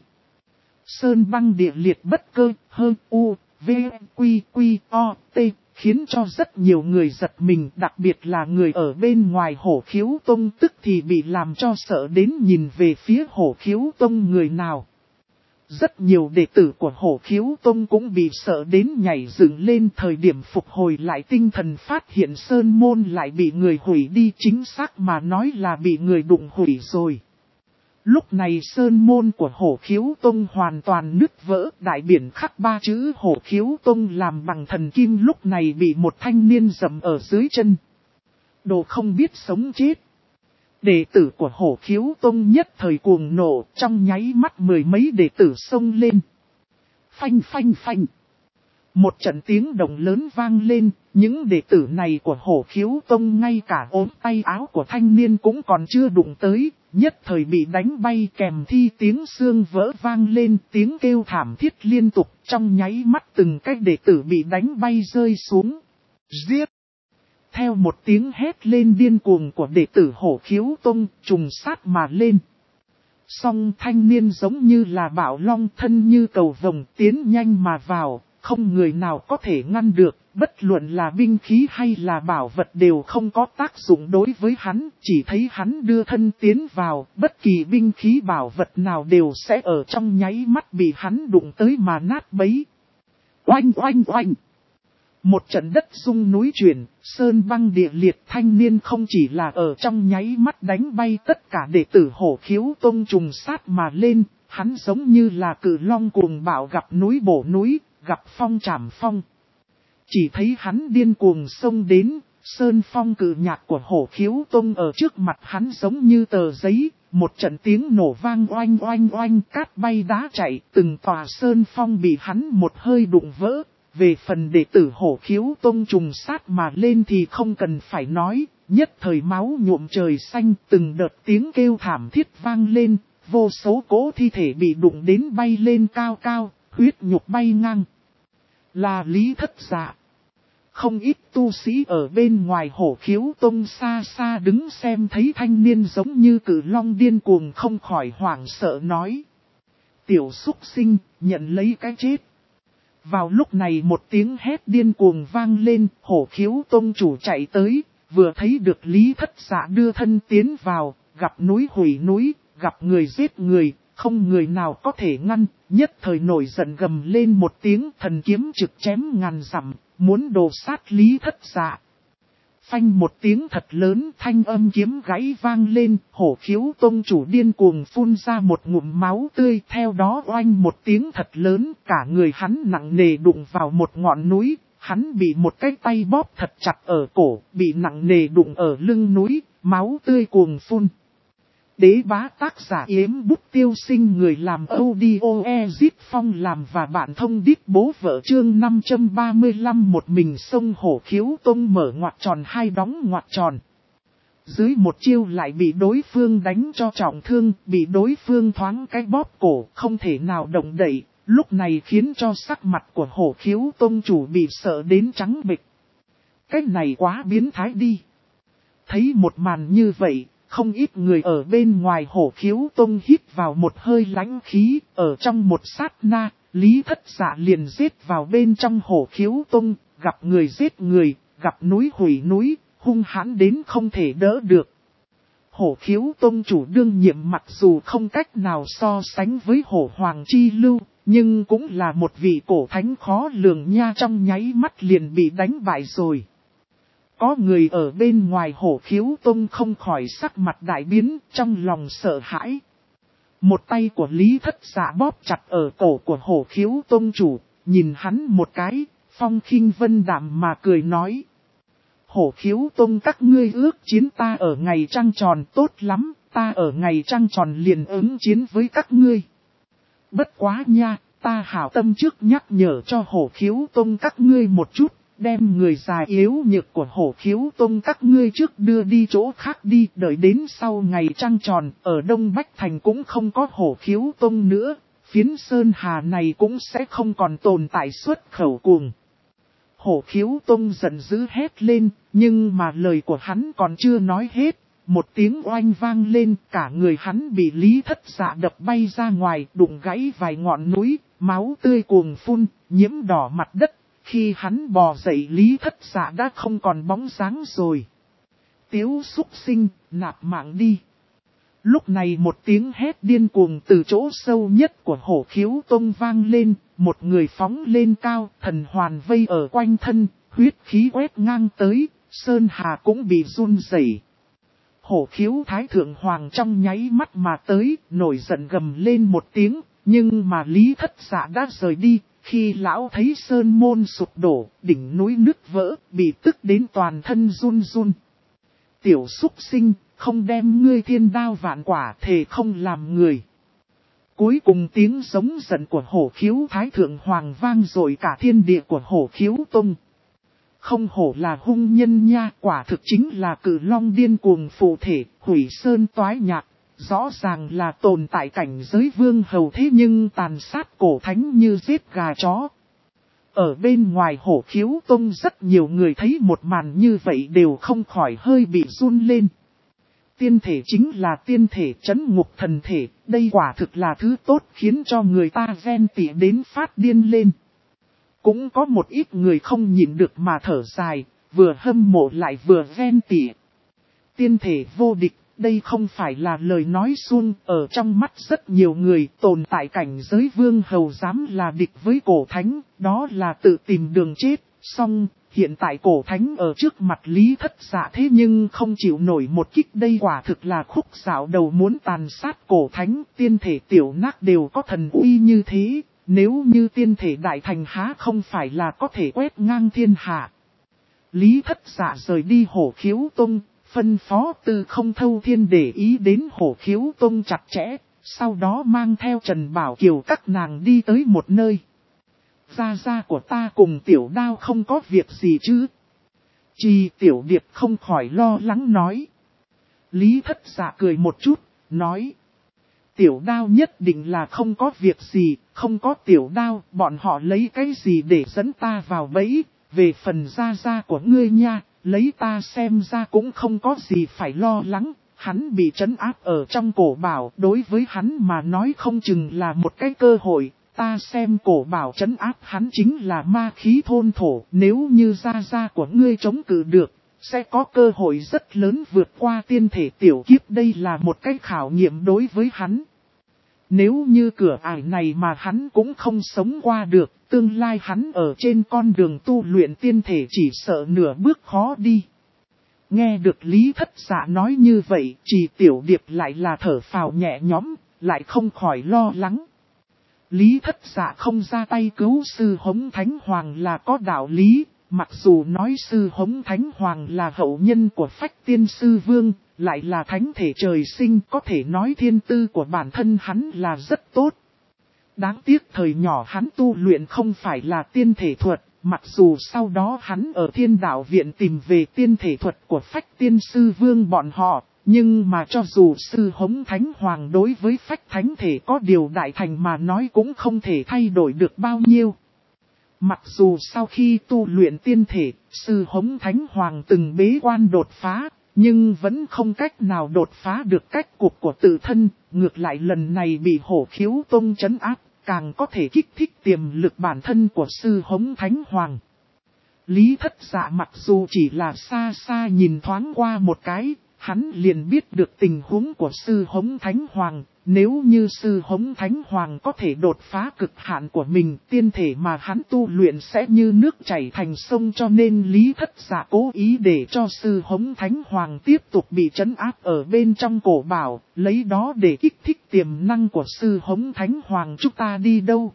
Sơn băng địa liệt bất cơ, hơn u, v, quy, quy, o, t, khiến cho rất nhiều người giật mình, đặc biệt là người ở bên ngoài Hổ Khiếu Tông tức thì bị làm cho sợ đến nhìn về phía Hổ Khiếu Tông người nào. Rất nhiều đệ tử của Hổ Khiếu Tông cũng bị sợ đến nhảy dựng lên, thời điểm phục hồi lại tinh thần phát hiện sơn môn lại bị người hủy đi, chính xác mà nói là bị người đụng hủy rồi. Lúc này sơn môn của Hổ Khiếu Tông hoàn toàn nứt vỡ, đại biển khắc 3 chữ Hổ Khiếu Tông làm bằng thần kim lúc này bị một thanh niên dẫm ở dưới chân. Đồ không biết sống chết. Đệ tử của Hổ Khiếu Tông nhất thời cuồng nộ, trong nháy mắt mười mấy đệ tử xông lên. Phanh phanh phanh. Một trận tiếng động lớn vang lên, những đệ tử này của Hổ Khiếu Tông ngay cả ốm tay áo của thanh niên cũng còn chưa đụng tới, nhất thời bị đánh bay, kèm thi tiếng xương vỡ vang lên, tiếng kêu thảm thiết liên tục, trong nháy mắt từng cái đệ tử bị đánh bay rơi xuống. Giết! Theo một tiếng hét lên điên cuồng của đệ tử Hổ Khiếu Tông, trùng sát mà lên. Song thanh niên giống như là bạo long, thân như cầu vồng, tiến nhanh mà vào, không người nào có thể ngăn được, bất luận là binh khí hay là bảo vật đều không có tác dụng đối với hắn, chỉ thấy hắn đưa thân tiến vào, bất kỳ binh khí bảo vật nào đều sẽ ở trong nháy mắt bị hắn đụng tới mà nát bấy. Oanh oanh oanh! Một trận đất rung núi chuyển, sơn băng địa liệt, thanh niên không chỉ là ở trong nháy mắt đánh bay tất cả đệ tử Hổ Khiếu Tông trùng sát mà lên, hắn giống như là cự long cuồng bạo gặp núi bổ núi, gặp phong trảm phong. Chỉ thấy hắn điên cuồng xông đến, sơn phong cự nhạc của Hổ Khiếu Tông ở trước mặt hắn giống như tờ giấy, một trận tiếng nổ vang oanh oanh oanh, cát bay đá chạy, từng tòa sơn phong bị hắn một hơi đụng vỡ. Về phần đệ tử Hổ Khiếu Tông trùng sát mà lên thì không cần phải nói, nhất thời máu nhuộm trời xanh, từng đợt tiếng kêu thảm thiết vang lên, vô số cỗ thi thể bị đụng đến bay lên cao cao, huyết nhục bay ngang. Là Lý Thất Dạ. Không ít tu sĩ ở bên ngoài Hổ Khiếu Tông xa xa đứng xem thấy thanh niên giống như cự long điên cuồng không khỏi hoảng sợ nói. Tiểu súc sinh, nhận lấy cái chết. Vào lúc này một tiếng hét điên cuồng vang lên, Hổ Khiếu Tông chủ chạy tới, vừa thấy được Lý Thất Dạ đưa thân tiến vào, gặp núi hủy núi, gặp người giết người, không người nào có thể ngăn, nhất thời nổi giận gầm lên một tiếng, thần kiếm trực chém ngàn dặm, muốn đồ sát Lý Thất Dạ. Phanh một tiếng thật lớn, thanh âm kiếm gãy vang lên, Hổ Khiếu Tông chủ điên cuồng phun ra một ngụm máu tươi, theo đó oanh một tiếng thật lớn, cả người hắn nặng nề đụng vào một ngọn núi, hắn bị một cái tay bóp thật chặt ở cổ, bị nặng nề đụng ở lưng núi, máu tươi cuồng phun. Đế bá tác giả Yếm Bút Tiêu Sinh, người làm audio Phong làm và bạn thông đít bố vợ chương 535, một mình sông Hổ Khiếu Tông mở ngoặc tròn hai đóng ngoặc tròn. Dưới một chiêu lại bị đối phương đánh cho trọng thương, bị đối phương thoáng cái bóp cổ, không thể nào động đậy, lúc này khiến cho sắc mặt của Hổ Khiếu Tông chủ bị sợ đến trắng bệch. Cái này quá biến thái đi. Thấy một màn như vậy, không ít người ở bên ngoài Hổ Khiếu Tông hít vào một hơi lãnh khí, ở trong một sát na, Lý Thất Dạ liền giết vào bên trong Hổ Khiếu Tông, gặp người giết người, gặp núi hủy núi, hung hãn đến không thể đỡ được. Hổ Khiếu Tông chủ đương nhiệm mặc dù không cách nào so sánh với Hổ Hoàng Chi Lưu, nhưng cũng là một vị cổ thánh khó lường nha, trong nháy mắt liền bị đánh bại rồi. có người ở bên ngoài Hổ Khiếu Tông không khỏi sắc mặt đại biến, trong lòng sợ hãi. Một tay của Lý Thất Dạ bóp chặt ở cổ của Hổ Khiếu Tông chủ, nhìn hắn một cái, phong khinh vân đạm mà cười nói. Hổ Khiếu Tông các ngươi ước chiến ta ở ngày trăng tròn tốt lắm, ta ở ngày trăng tròn liền ứng chiến với các ngươi. Bất quá nha, ta hảo tâm trước nhắc nhở cho Hổ Khiếu Tông các ngươi một chút, đem người già yếu nhược của Hổ Khiếu Tông các ngươi trước đưa đi chỗ khác đi, đợi đến sau ngày trăng tròn, ở Đông Bách Thành cũng không có Hổ Khiếu Tông nữa, phiến Sơn Hà này cũng sẽ không còn tồn tại xuất khẩu cuồng. Hổ Khiếu Tông giận dữ hét lên, nhưng mà lời của hắn còn chưa nói hết. Một tiếng oanh vang lên, cả người hắn bị Lý Thất Dạ đập bay ra ngoài, đụng gãy vài ngọn núi, máu tươi cuồng phun, nhiễm đỏ mặt đất. Khi hắn bò dậy Lý Thất Dạ đã không còn bóng dáng rồi. Tiếu súc sinh, nạp mạng đi. Lúc này một tiếng hét điên cuồng từ chỗ sâu nhất của Hổ Khiếu Tông vang lên, một người phóng lên cao, thần hoàn vây ở quanh thân, huyết khí quét ngang tới, Sơn Hà cũng bị run rẩy. Hổ Khiếu Thái Thượng Hoàng trong nháy mắt mà tới, nổi giận gầm lên một tiếng, nhưng mà Lý Thất Dạ đã rời đi, khi lão thấy sơn môn sụp đổ, đỉnh núi nứt vỡ, bị tức đến toàn thân run run. Tiểu súc sinh, không đem ngươi thiên đao vạn quả thề không làm người. Cuối cùng tiếng giống giận của Hổ Khiếu Thái Thượng Hoàng vang dội cả thiên địa của Hổ Khiếu Tông. Không hổ là hung nhân nha, quả thực chính là cử long điên cuồng phụ thể, hủy sơn toái nhạc, rõ ràng là tồn tại cảnh giới vương hầu thế nhưng tàn sát cổ thánh như giết gà chó. Ở bên ngoài Hổ Khiếu Tông rất nhiều người thấy một màn như vậy đều không khỏi hơi bị run lên. Tiên thể chính là tiên thể trấn ngục thần thể, đây quả thực là thứ tốt khiến cho người ta ghen tị đến phát điên lên. Cũng có một ít người không nhịn được mà thở dài, vừa hâm mộ lại vừa ghen tị. Tiên thể vô địch, đây không phải là lời nói suông, ở trong mắt rất nhiều người tồn tại cảnh giới vương hầu dám là địch với cổ thánh, đó là tự tìm đường chết, song hiện tại cổ thánh ở trước mặt Lý Thất Dạ thế nhưng không chịu nổi một kích, đây quả thực là khúc dạo đầu muốn tàn sát cổ thánh, tiên thể tiểu nát đều có thần uy như thế, nếu như tiên thể đại thành há không phải là có thể quét ngang thiên hạ. Lý Thất Dạ rời đi Hổ Khiếu Tông, phân phó Tư Không Thâu Thiên để ý đến Hổ Khiếu Tông chặt chẽ, sau đó mang theo Trần Bảo Kiều các nàng đi tới một nơi. Gia gia của ta cùng Tiểu Đao không có việc gì chứ? Chỉ Tiểu Điệp không khỏi lo lắng nói. Lý Thất Dạ cười một chút, nói. Tiểu Đao nhất định là không có việc gì, không có Tiểu Đao, bọn họ lấy cái gì để dẫn ta vào bẫy, về phần gia gia của ngươi nha, lấy ta xem ra cũng không có gì phải lo lắng, hắn bị trấn áp ở trong cổ bảo, đối với hắn mà nói không chừng là một cái cơ hội, ta xem cổ bảo trấn áp hắn chính là ma khí thôn thổ, nếu như gia gia của ngươi chống cự được, sẽ có cơ hội rất lớn vượt qua tiên thể tiểu kiếp, đây là một cái khảo nghiệm đối với hắn. Nếu như cửa ải này mà hắn cũng không sống qua được, tương lai hắn ở trên con đường tu luyện tiên thể chỉ sợ nửa bước khó đi. Nghe được Lý Thất Dạ nói như vậy, Chỉ Tiểu Điệp lại là thở phào nhẹ nhõm, lại không khỏi lo lắng. Lý Thất Dạ không ra tay cứu Sư Hống Thánh Hoàng là có đạo lý, mặc dù nói Sư Hống Thánh Hoàng là hậu nhân của Phách Tiên Sư Vương, lại là thánh thể trời sinh, có thể nói thiên tư của bản thân hắn là rất tốt. Đáng tiếc thời nhỏ hắn tu luyện không phải là tiên thể thuật, mặc dù sau đó hắn ở Thiên Đạo Viện tìm về tiên thể thuật của Phách Tiên Sư Vương bọn họ, nhưng mà cho dù Sư Hống Thánh Hoàng đối với Phách Thánh thể có điều đại thành mà nói cũng không thể thay đổi được bao nhiêu. Mặc dù sau khi tu luyện tiên thể, Sư Hống Thánh Hoàng từng bế quan đột phá, nhưng vẫn không cách nào đột phá được cách cục của tự thân, ngược lại lần này bị Hổ Khiếu Tông trấn áp, càng có thể kích thích tiềm lực bản thân của Sư Hống Thánh Hoàng. Lý Thất Dạ mặc dù chỉ là xa xa nhìn thoáng qua một cái, Hắn liền biết được tình huống của sư Hống Thánh Hoàng, nếu như sư Hống Thánh Hoàng có thể đột phá cực hạn của mình, tiên thể mà hắn tu luyện sẽ như nước chảy thành sông, cho nên Lý Thất Dạ cố ý để cho sư Hống Thánh Hoàng tiếp tục bị trấn áp ở bên trong cổ bảo, lấy đó để kích thích tiềm năng của sư Hống Thánh Hoàng. Chúng ta đi đâu?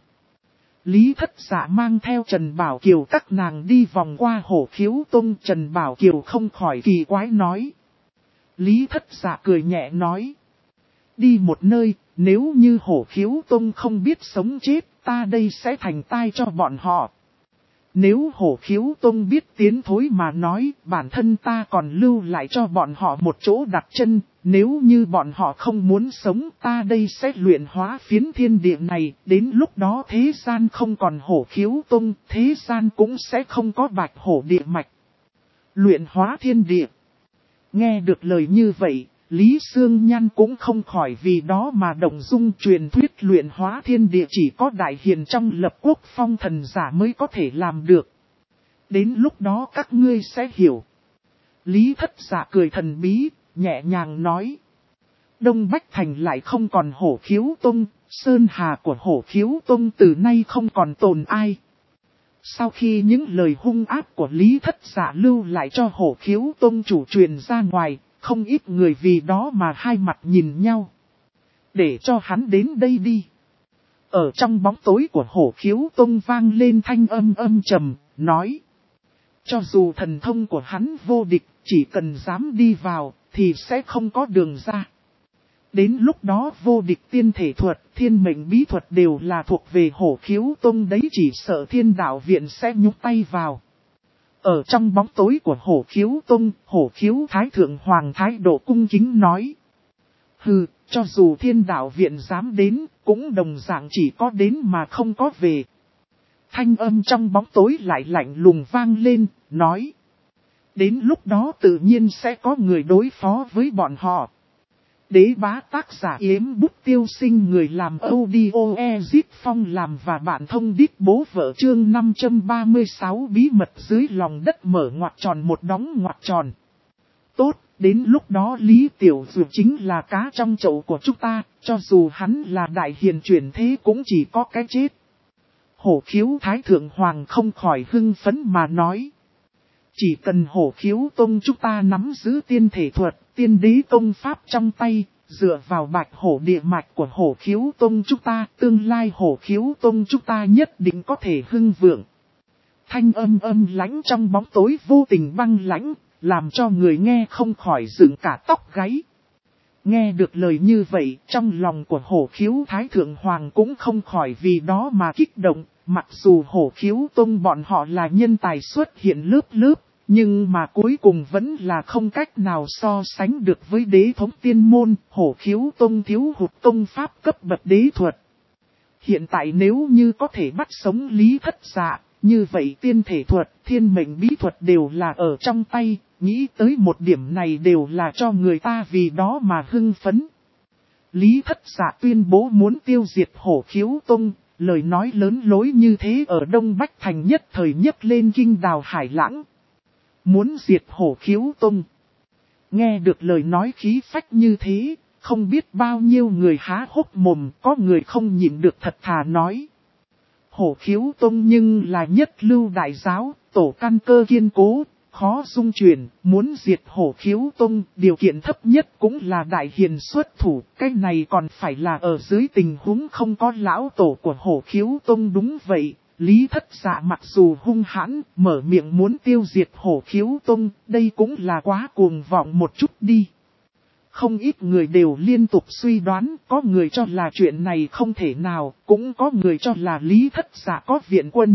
Lý Thất Dạ mang theo Trần Bảo Kiều các nàng đi vòng qua Hổ Khiếu Tông. Trần Bảo Kiều không khỏi kỳ quái nói. Lý Thất Dạ cười nhẹ nói. Đi một nơi, nếu như Hổ Khiếu Tông không biết sống chết, ta đây sẽ thành tai cho bọn họ. Nếu Hổ Khiếu Tông biết tiến thối mà nói, bản thân ta còn lưu lại cho bọn họ một chỗ đặt chân. Nếu như bọn họ không muốn sống, ta đây sẽ luyện hóa phiến thiên địa này. Đến lúc đó thế gian không còn Hổ Khiếu Tông, thế gian cũng sẽ không có Bạch Hổ địa mạch. Luyện hóa thiên địa. Nghe được lời như vậy, Lý Sương Nhan cũng không khỏi vì đó mà động dung. Truyền thuyết luyện hóa thiên địa chỉ có đại hiền trong lập quốc phong thần giả mới có thể làm được. Đến lúc đó các ngươi sẽ hiểu. Lý Thất Dạ cười thần bí, nhẹ nhàng nói. Đông Bách Thành lại không còn Hổ Khiếu Tông, sơn hà của Hổ Khiếu Tông từ nay không còn tồn ai. Sau khi những lời hung ác của Lý Thất Dạ lưu lại cho Hổ Khiếu Tông chủ truyền ra ngoài, không ít người vì đó mà hai mặt nhìn nhau. Để cho hắn đến đây đi. Ở trong bóng tối của Hổ Khiếu Tông vang lên thanh âm âm trầm, nói. Cho dù thần thông của hắn vô địch, chỉ cần dám đi vào, thì sẽ không có đường ra. Đến lúc đó vô địch tiên thể thuật, thiên mệnh bí thuật đều là thuộc về Hổ Khiếu Tông đấy, chỉ sợ Thiên Đạo Viện sẽ nhúc tay vào. Ở trong bóng tối của Hổ Khiếu Tông, Hổ Khiếu Thái Thượng Hoàng thái độ cung kính nói. Hừ, cho dù Thiên Đạo Viện dám đến, cũng đồng dạng chỉ có đến mà không có về. Thanh âm trong bóng tối lại lạnh lùng vang lên, nói. Đến lúc đó tự nhiên sẽ có người đối phó với bọn họ. Đế bá tác giả Yếm Bút Tiêu Sinh, người làm audio Ezip Phong làm và bạn thông đít bố vợ chương 536 bí mật dưới lòng đất mở ngoặc tròn một đóng ngoặc tròn. Tốt, đến lúc đó Lý Tiểu Dược chính là cá trong chậu của chúng ta, cho dù hắn là đại hiền chuyển thế cũng chỉ có cái chết. Hổ Khiếu Thái Thượng Hoàng không khỏi hưng phấn mà nói. Chỉ cần Hổ Khiếu Tông chúng ta nắm giữ tiên thể thuật, tiên đế công pháp trong tay, dựa vào Bạch Hổ địa mạch của Hổ Khiếu Tông chúng ta, tương lai Hổ Khiếu Tông chúng ta nhất định có thể hưng vượng. Thanh âm lãnh trong bóng tối vô tình băng lãnh, làm cho người nghe không khỏi dựng cả tóc gáy. Nghe được lời như vậy, trong lòng của Hổ Khiếu Thái Thượng Hoàng cũng không khỏi vì đó mà kích động. Mặc dù Hổ Khiếu Tông bọn họ là nhân tài xuất hiện lớp lớp, nhưng mà cuối cùng vẫn là không cách nào so sánh được với đế thống tiên môn. Hổ Khiếu Tông thiếu hụt tông pháp cấp bậc đế thuật. Hiện tại nếu như có thể bắt sống Lý Thất Dạ, như vậy tiên thể thuật, thiên mệnh bí thuật đều là ở trong tay. Nghĩ tới một điểm này đều là cho người ta vì đó mà hưng phấn. Lý Thất Dạ tuyên bố muốn tiêu diệt Hổ Khiếu Tông. Lời nói lớn lối như thế ở Đông Bách Thành nhất thời nhấc lên kinh đào hải lãng. Muốn diệt Hổ Khiếu Tông. Nghe được lời nói khí phách như thế, không biết bao nhiêu người há hốc mồm, có người không nhịn được thật thà nói. Hổ Khiếu Tông nhưng là nhất lưu đại giáo, tổ căn cơ kiên cố, khó dung chuyển, muốn diệt Hổ Khiếu Tông, điều kiện thấp nhất cũng là đại hiền xuất thủ, cái này còn phải là ở dưới tình huống không có lão tổ của Hổ Khiếu Tông. Đúng vậy, Lý Thất Dạ mặc dù hung hãn, mở miệng muốn tiêu diệt Hổ Khiếu Tông, đây cũng là quá cuồng vọng một chút đi. Không ít người đều liên tục suy đoán, có người cho là chuyện này không thể nào, cũng có người cho là Lý Thất Dạ có viện quân.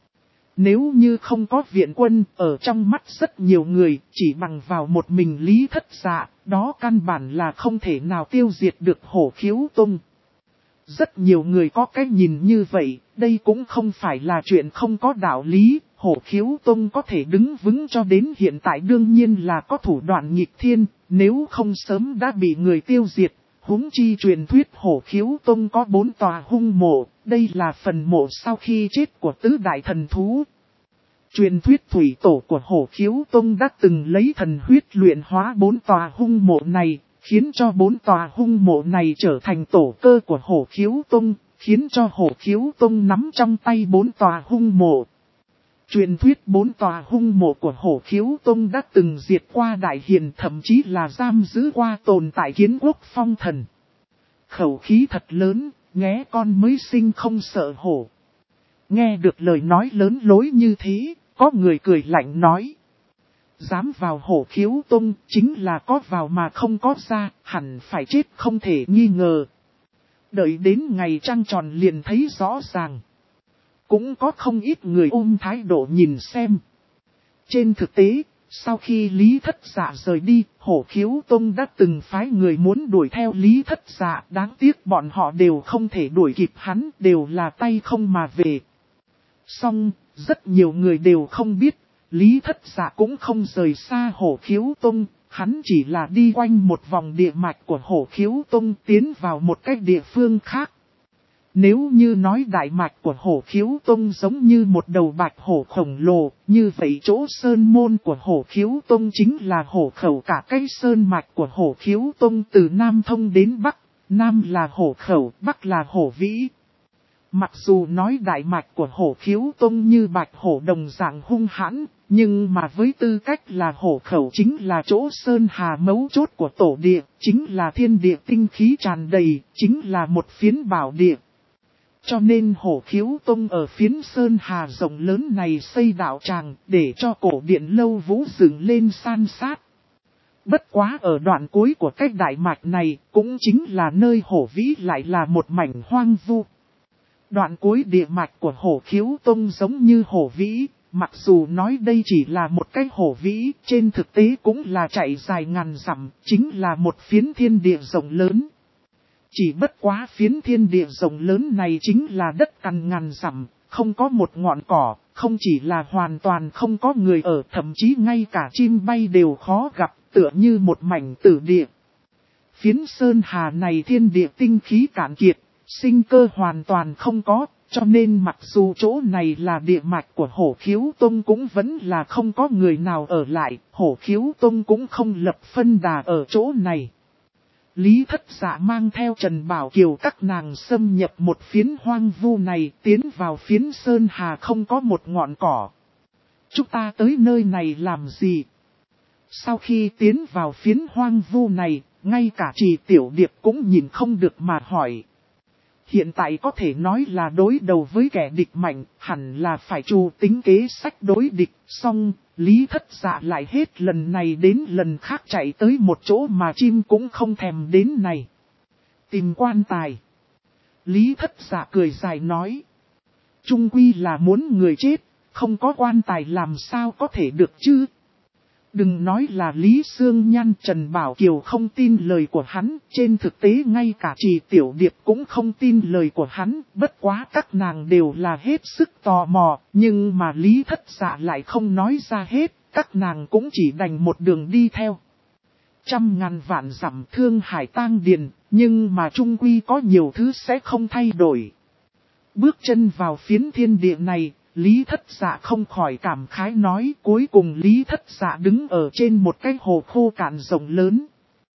Nếu như không có viện quân, ở trong mắt rất nhiều người, chỉ bằng vào một mình Lý Thất Dạ, đó căn bản là không thể nào tiêu diệt được Hổ Khiếu Tông. Rất nhiều người có cái nhìn như vậy, đây cũng không phải là chuyện không có đạo lý, Hổ Khiếu Tông có thể đứng vững cho đến hiện tại đương nhiên là có thủ đoạn nghịch thiên, nếu không sớm đã bị người tiêu diệt. Huống chi truyền thuyết Hổ Khiếu Tông có 4 tòa hung mộ, đây là phần mộ sau khi chết của tứ đại thần thú. Truyền thuyết thủy tổ của Hổ Khiếu Tông đã từng lấy thần huyết luyện hóa 4 tòa hung mộ này, khiến cho 4 tòa hung mộ này trở thành tổ cơ của Hổ Khiếu Tông, khiến cho Hổ Khiếu Tông nắm trong tay 4 tòa hung mộ. Truyền thuyết 4 tòa hung mộ của Hổ Khiếu Tông đã từng diệt qua Đại Hiền, thậm chí là giam giữ qua tồn tại Kiến Quốc Phong Thần. Khẩu khí thật lớn, nghé con mới sinh không sợ hổ. Nghe được lời nói lớn lối như thế, có người cười lạnh nói. Dám vào Hổ Khiếu Tông chính là có vào mà không có ra, hẳn phải chết không thể nghi ngờ. Đợi đến ngày trăng tròn liền thấy rõ ràng. Cũng có không ít người ôm thái độ nhìn xem. Trên thực tế, sau khi Lý Thất Dạ rời đi, Hổ Khiếu Tông đã từng phái người muốn đuổi theo Lý Thất Dạ. Đáng tiếc bọn họ đều không thể đuổi kịp hắn, đều là tay không mà về. Song, rất nhiều người đều không biết, Lý Thất Dạ cũng không rời xa Hổ Khiếu Tông. Hắn chỉ là đi quanh một vòng địa mạch của Hổ Khiếu Tông tiến vào một cái địa phương khác. Nếu như nói đại mạch của Hổ Khiếu Tông giống như một đầu bạch hổ khổng lồ, như vậy chỗ sơn môn của Hổ Khiếu Tông chính là hổ khẩu cả cái sơn mạch của Hổ Khiếu Tông từ Nam thông đến Bắc, Nam là hổ khẩu, Bắc là hổ vĩ. Mặc dù nói đại mạch của Hổ Khiếu Tông như bạch hổ đồng dạng hung hãn, nhưng mà với tư cách là hổ khẩu chính là chỗ sơn hà mấu chốt của tổ địa, chính là thiên địa tinh khí tràn đầy, chính là một phiến bảo địa. Cho nên Hổ Khiếu Tông ở phiến sơn hà rộng lớn này xây đạo tràng để cho cổ điện lâu vũ dựng lên san sát. Bất quá ở đoạn cuối của cách đại mạch này cũng chính là nơi hổ vĩ lại là một mảnh hoang vu. Đoạn cuối địa mạch của Hổ Khiếu Tông giống như hổ vĩ, mặc dù nói đây chỉ là một cái hổ vĩ, trên thực tế cũng là chạy dài ngàn dặm, chính là một phiến thiên địa rộng lớn. Chỉ bất quá phiến thiên địa rộng lớn này chính là đất cằn ngàn dặm, không có một ngọn cỏ, không chỉ là hoàn toàn không có người ở, thậm chí ngay cả chim bay đều khó gặp, tựa như một mảnh tử địa. Phiến sơn hà này thiên địa tinh khí cạn kiệt, sinh cơ hoàn toàn không có, cho nên mặc dù chỗ này là địa mạch của Hổ Khiếu Tông cũng vẫn là không có người nào ở lại, Hổ Khiếu Tông cũng không lập phân đà ở chỗ này. Lý Thất Dạ mang theo Trần Bảo Kiều các nàng xâm nhập một phiến hoang vu này, tiến vào phiến sơn hà không có một ngọn cỏ. Chúng ta tới nơi này làm gì? Sau khi tiến vào phiến hoang vu này, ngay cả Trì Tiểu Điệp cũng nhìn không được mà hỏi. Hiện tại có thể nói là đối đầu với kẻ địch mạnh, hẳn là phải trù tính kế sách đối địch, song Lý Thất Dạ lại hết lần này đến lần khác chạy tới một chỗ mà chim cũng không thèm đến này. Tìm quan tài. Lý Thất Dạ cười dài nói. Trung quy là muốn người chết, không có quan tài làm sao có thể được chứ? Đừng nói là Lý Sương Nhan, Trần Bảo Kiều không tin lời của hắn, trên thực tế ngay cả Trì Tiểu Điệp cũng không tin lời của hắn, bất quá các nàng đều là hết sức tò mò, nhưng mà Lý Thất Dạ lại không nói ra hết, các nàng cũng chỉ đành một đường đi theo. Trăm ngàn vạn dặm Thương Hải tang điền, nhưng mà chung quy có nhiều thứ sẽ không thay đổi. Bước chân vào phiến thiên địa này, Lý Thất Dạ không khỏi cảm khái nói, cuối cùng Lý Thất Dạ đứng ở trên một cái hồ khô cạn rộng lớn.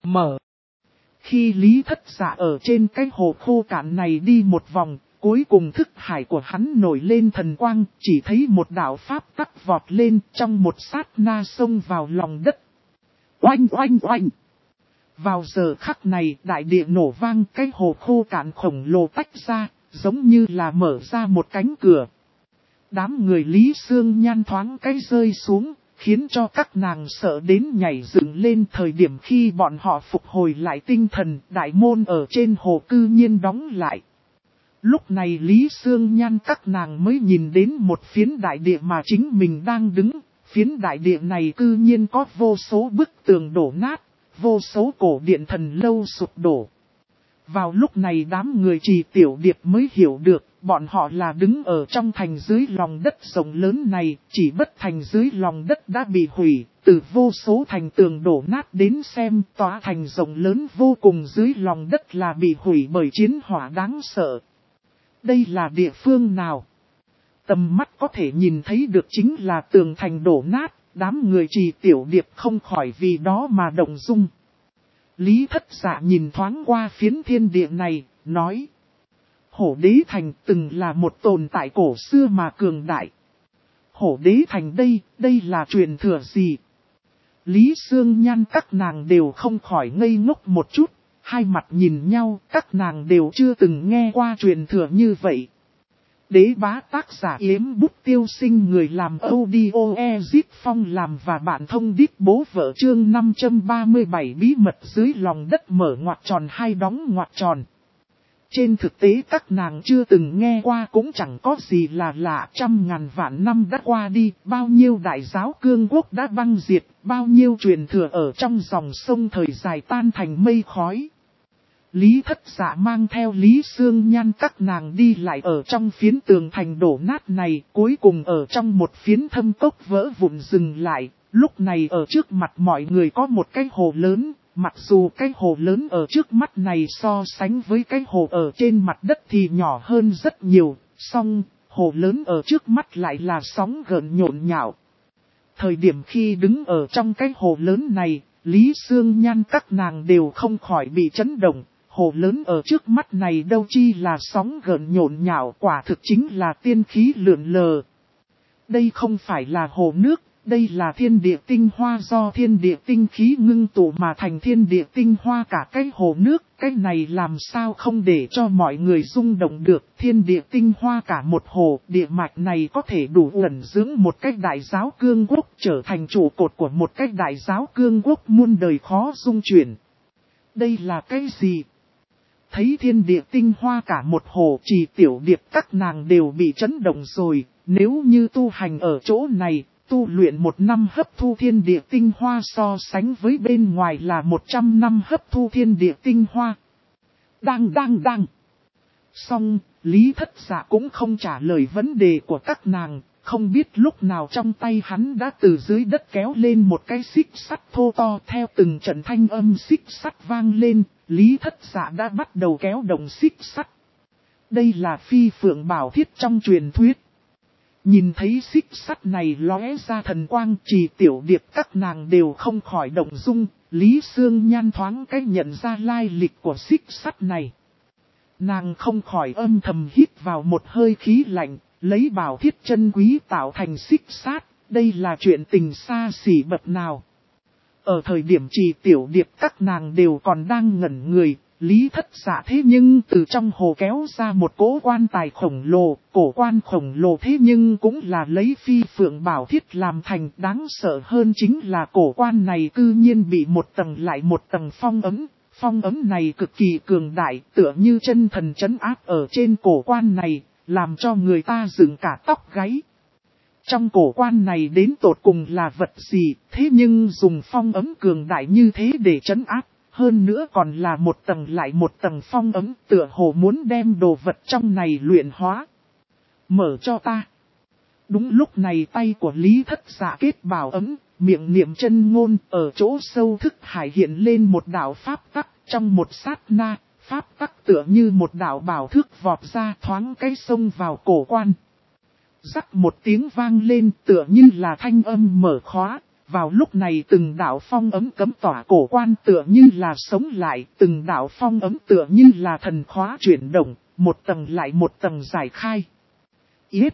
Khi Lý Thất Dạ ở trên cái hồ khô cạn này đi một vòng, cuối cùng thức hải của hắn nổi lên thần quang, chỉ thấy một đạo pháp tắc vọt lên trong một sát na xông vào lòng đất. Oanh oanh oanh! Vào giờ khắc này đại địa nổ vang, cái hồ khô cạn khổng lồ tách ra, giống như là mở ra một cánh cửa. Đám người Lý Sương Nhan thoáng cái rơi xuống, khiến cho các nàng sợ đến nhảy dựng lên. Thời điểm khi bọn họ phục hồi lại tinh thần, đại môn ở trên hồ cư nhiên đóng lại. Lúc này Lý Sương Nhan các nàng mới nhìn đến một phiến đại địa mà chính mình đang đứng. Phiến đại địa này cư nhiên có vô số bức tường đổ nát, vô số cổ điện thần lâu sụp đổ. Vào lúc này đám người Trì Tiểu Điệp mới hiểu được, bọn họ là đứng ở trong thành dưới lòng đất rộng lớn này, chỉ bất thành dưới lòng đất đã bị hủy, từ vô số thành tường đổ nát đến xem tòa thành rộng lớn vô cùng dưới lòng đất là bị hủy bởi chiến hỏa đáng sợ. Đây là địa phương nào? tầm mắt có thể nhìn thấy được chính là tường thành đổ nát, đám người Trì Tiểu Điệp không khỏi vì đó mà động dung. Lý Thất Dạ nhìn thoáng qua phiến thiên địa này, nói. Hổ Đế Thành từng là một tồn tại cổ xưa mà cường đại. Hổ Đế Thành đây là truyền thừa gì? Lý Sương Nhan các nàng đều không khỏi ngây ngốc một chút, hai mặt nhìn nhau, các nàng đều chưa từng nghe qua truyền thừa như vậy. Đế Bá tác giả Yếm Bút Tiêu Sinh, người làm audio Ezip Phong làm và bạn thông đít bố vợ chương 537 bí mật dưới lòng đất mở ngoặc tròn hai đóng ngoặc tròn. Trên thực tế các nàng chưa từng nghe qua cũng chẳng có gì là lạ, trăm ngàn vạn năm đã qua đi, bao nhiêu đại giáo cương quốc đã băng diệt, bao nhiêu truyền thừa ở trong dòng sông thời dài tan thành mây khói. Lý Thất Dạ mang theo Lý Sương Nhan các nàng đi lại ở trong phiến tường thành đổ nát này, cuối cùng ở trong một phiến thâm cốc vỡ vụn dừng lại, lúc này ở trước mặt mọi người có một cái hồ lớn. Mặc dù cái hồ lớn ở trước mắt này so sánh với cái hồ ở trên mặt đất thì nhỏ hơn rất nhiều, song hồ lớn ở trước mắt lại là sóng gợn nhộn nhạo. Thời điểm khi đứng ở trong cái hồ lớn này, Lý Sương Nhan các nàng đều không khỏi bị chấn động, hồ lớn ở trước mắt này đâu chi là sóng gợn nhộn nhạo, quả thực chính là tiên khí lượn lờ. Đây không phải là hồ nước. Đây là thiên địa tinh hoa do thiên địa tinh khí ngưng tụ mà thành thiên địa tinh hoa cả cái hồ nước. Cái này làm sao không để cho mọi người rung động được. Thiên địa tinh hoa cả một hồ, địa mạch này có thể đủ ẩn dưỡng một cái đại giáo cương quốc, trở thành trụ cột của một cái đại giáo cương quốc muôn đời khó dung chuyển. Đây là cái gì? Thấy thiên địa tinh hoa cả một hồ, Trì Tiểu Điệp các nàng đều bị chấn động rồi. Nếu như tu hành ở chỗ này, tu luyện 1 năm hấp thu thiên địa tinh hoa so sánh với bên ngoài là 100 năm hấp thu thiên địa tinh hoa. Đang. Xong, Lý Thất Dạ cũng không trả lời vấn đề của các nàng, không biết lúc nào trong tay hắn đã từ dưới đất kéo lên một cái xích sắt thô to, theo từng trận thanh âm xích sắt vang lên, Lý Thất Dạ đã bắt đầu kéo động xích sắt. Đây là phi phượng bảo thiết trong truyền thuyết. Nhìn thấy xích sắt này lóe ra thần quang, Trì Tiểu Điệp các nàng đều không khỏi động dung, Lý Sương Nhan thoáng cái nhận ra lai lịch của xích sắt này. Nàng không khỏi âm thầm hít vào một hơi khí lạnh, lấy bảo thiết chân quý tạo thành xích sắt, đây là chuyện tình xa xỉ bậc nào. Ở thời điểm Trì Tiểu Điệp các nàng đều còn đang ngẩn người, Lý Thất Dạ thế nhưng từ trong hồ kéo ra một cỗ quan tài khổng lồ, cổ quan khổng lồ thế nhưng cũng là lấy phi phượng bảo thiết làm thành. Đáng sợ hơn chính là cổ quan này cư nhiên bị một tầng lại một tầng phong ấm này cực kỳ cường đại, tựa như chân thần trấn áp ở trên cổ quan này, làm cho người ta dựng cả tóc gáy. Trong cổ quan này đến tột cùng là vật gì, thế nhưng dùng phong ấm cường đại như thế để trấn áp. Hơn nữa còn là một tầng lại một tầng phong ấm, tựa hồ muốn đem đồ vật trong này luyện hóa. Mở cho ta. Đúng lúc này tay của Lý Thất Dạ kết bảo ấm, miệng niệm chân ngôn, ở chỗ sâu thức hải hiện lên một đạo pháp tắc, trong một sát na, pháp tắc tựa như một đạo bảo thước vọt ra thoáng cái sông vào cổ quan. Rắc một tiếng vang lên tựa như là thanh âm mở khóa. Vào lúc này từng đạo phong ấm cấm tỏa cổ quan tựa như là sống lại, từng đạo phong ấm tựa như là thần khóa chuyển động, một tầng lại một tầng giải khai. Yết.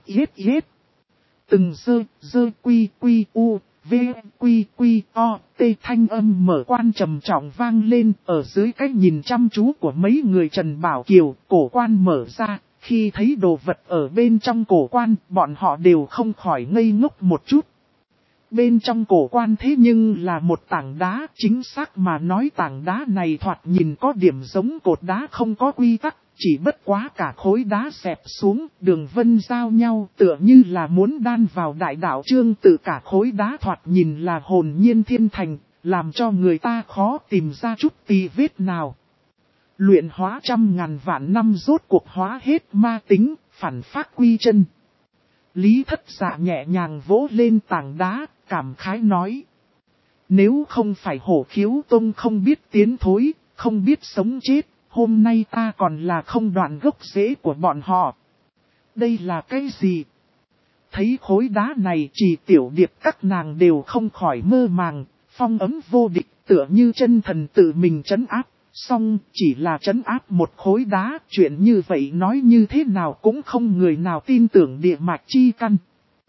Từng dơ quy u, v quy o, t thanh âm mở quan trầm trọng vang lên ở dưới cái nhìn chăm chú của mấy người Trần Bảo Kiều, cổ quan mở ra. Khi thấy đồ vật ở bên trong cổ quan, bọn họ đều không khỏi ngây ngốc một chút. Bên trong cổ quan thế nhưng là một tảng đá, chính xác mà nói tảng đá này thoạt nhìn có điểm giống cột đá không có quy tắc, chỉ bất quá cả khối đá xẹp xuống, đường vân giao nhau tựa như là muốn đan vào đại đạo chương tự cả khối đá thoạt nhìn là hồn nhiên thiên thành, làm cho người ta khó tìm ra chút tì vết nào. Luyện hóa 100.000 vạn năm rốt cuộc hóa hết ma tính, phản phát quy chân. Lý Thất Dạ nhẹ nhàng vỗ lên tảng đá, cảm khái nói. Nếu không phải Hổ Khiếu Tông không biết tiến thối, không biết sống chết, hôm nay ta còn là không đoạn gốc rễ của bọn họ. Đây là cái gì? Thấy khối đá này Trì Tiểu Điệp các nàng đều không khỏi mơ màng, phong ấm vô địch tựa như chân thần tự mình trấn áp. Song chỉ là trấn áp một khối đá, chuyện như vậy nói như thế nào cũng không người nào tin tưởng địa mạch chi căn.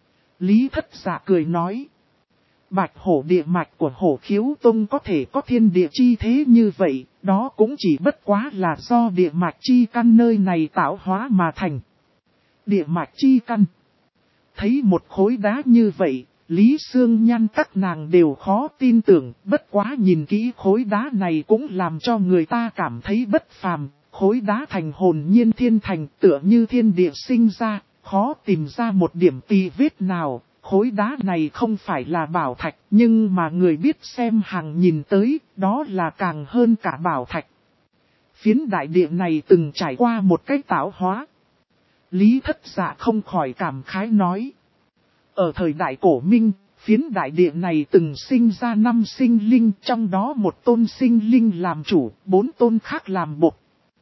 Lý Thất Dạ cười nói. Bạch hổ địa mạch của Hổ Khiếu Tông có thể có thiên địa chi thế như vậy, đó cũng chỉ bất quá là do địa mạch chi căn nơi này tạo hóa mà thành. Địa mạch chi căn. Thấy một khối đá như vậy, Lý Sương Nhan các nàng đều khó tin tưởng, bất quá nhìn kỹ khối đá này cũng làm cho người ta cảm thấy bất phàm. Khối đá thành hồn nhiên thiên thành tựa như thiên địa sinh ra, khó tìm ra một điểm tì vết nào. Khối đá này không phải là bảo thạch, nhưng mà người biết xem hàng nhìn tới, đó là càng hơn cả bảo thạch. Phiến đại địa này từng trải qua một cách tạo hóa. Lý Thất Dạ không khỏi cảm khái nói. Ở thời đại cổ Minh, phiến đại địa này từng sinh ra 5 sinh linh, trong đó một tôn sinh linh làm chủ, 4 tôn khác làm bộc.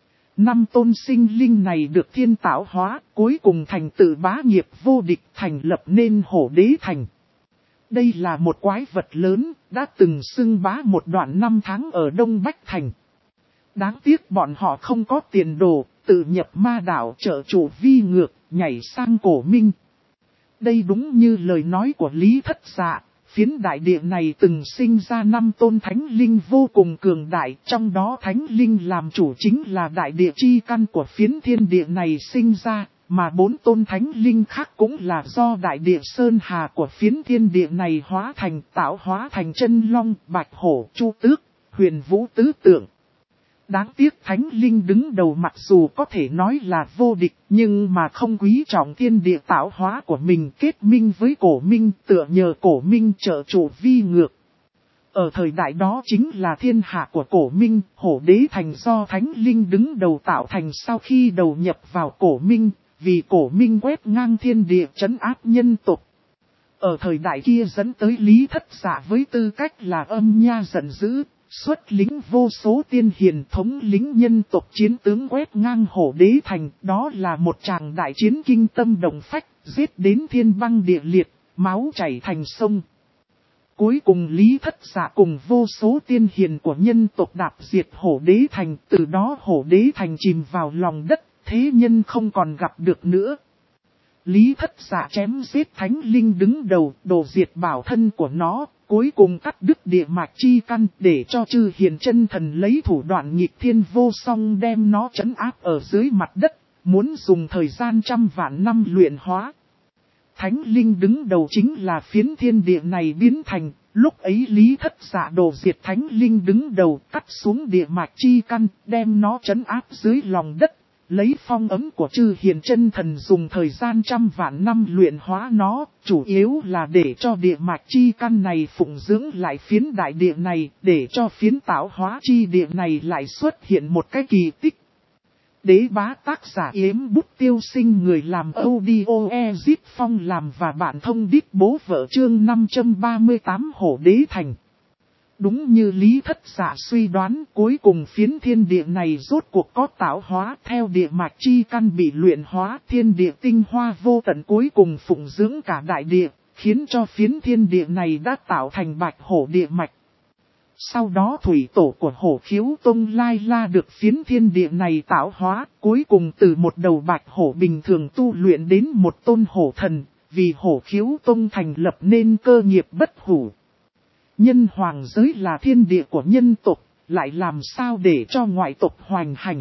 5 tôn sinh linh này được thiên tạo hóa, cuối cùng thành tựu bá nghiệp vô địch thành lập nên Hổ Đế Thành. Đây là một quái vật lớn, đã từng xưng bá một đoạn 5 tháng ở Đông Bách Thành. Đáng tiếc bọn họ không có tiền đồ, tự nhập ma đảo trợ chủ vi ngược, nhảy sang cổ Minh. Đây đúng như lời nói của Lý Thất Dạ, phiến đại địa này từng sinh ra 5 tôn thánh linh vô cùng cường đại, trong đó thánh linh làm chủ chính là đại địa chi căn của phiến thiên địa này sinh ra, mà 4 tôn thánh linh khác cũng là do đại địa sơn hà của phiến thiên địa này hóa thành, tạo hóa thành chân long, bạch hổ, chu tước, huyền vũ tứ tượng. Đáng tiếc thánh linh đứng đầu mặc dù có thể nói là vô địch, nhưng mà không quý trọng thiên địa tạo hóa của mình, kết minh với cổ Minh, tựa nhờ cổ Minh trợ chủ vi ngược. Ở thời đại đó chính là thiên hạ của cổ Minh, Hổ Đế Thành do thánh linh đứng đầu tạo thành sau khi đầu nhập vào cổ Minh, vì cổ Minh quét ngang thiên địa trấn áp nhân tộc. Ở thời đại kia dẫn tới Lý Thất Dạ với tư cách là âm nha giận dữ. Xuất lính vô số tiên hiền thống lính nhân tộc chiến tướng quét ngang Hổ Đế Thành, đó là một tràng đại chiến kinh tâm động phách, giết đến thiên băng địa liệt, máu chảy thành sông. Cuối cùng Lý Thất Dạ cùng vô số tiên hiền của nhân tộc đạp diệt Hổ Đế Thành, từ đó Hổ Đế Thành chìm vào lòng đất, thế nhân không còn gặp được nữa. Lý Thất Dạ chém giết thánh linh đứng đầu, đồ diệt bảo thân của nó. Cuối cùng cắt đứt địa mạch chi căn để cho chư hiền chân thần lấy thủ đoạn nghịch thiên vô song đem nó trấn áp ở dưới mặt đất, muốn dùng thời gian trăm vạn năm luyện hóa. Thánh linh đứng đầu chính là phiến thiên địa này biến thành, lúc ấy Lý Thất Dạ đồ diệt thánh linh đứng đầu cắt xuống địa mạch chi căn, đem nó trấn áp dưới lòng đất. Lấy phong ấm của chư hiền chân thần dùng thời gian trăm vạn năm luyện hóa nó, chủ yếu là để cho địa mạch chi căn này phụng dưỡng lại phiến đại địa này, để cho phiến tạo hóa chi địa này lại xuất hiện một cái kỳ tích. Đế bá tác giả Yếm Bút Tiêu Sinh, người làm audio Ezip Phong làm và bản thông đít bố vợ chương 538 Hổ Đế Thành. Đúng như Lý Thất Dạ suy đoán, cuối cùng phiến thiên địa này rốt cuộc có tạo hóa, theo địa mạch chi căn bị luyện hóa, thiên địa tinh hoa vô tận cuối cùng phụng dưỡng cả đại địa, khiến cho phiến thiên địa này đã tạo thành bạch hổ địa mạch. Sau đó thủy tổ của Hổ Khiếu Tông Lai La được phiến thiên địa này tạo hóa, cuối cùng từ một đầu bạch hổ bình thường tu luyện đến một tôn hổ thần, vì Hổ Khiếu Tông thành lập nên cơ nghiệp bất hủ. Nhân hoàng giới là thiên địa của nhân tộc, lại làm sao để cho ngoại tộc hoành hành.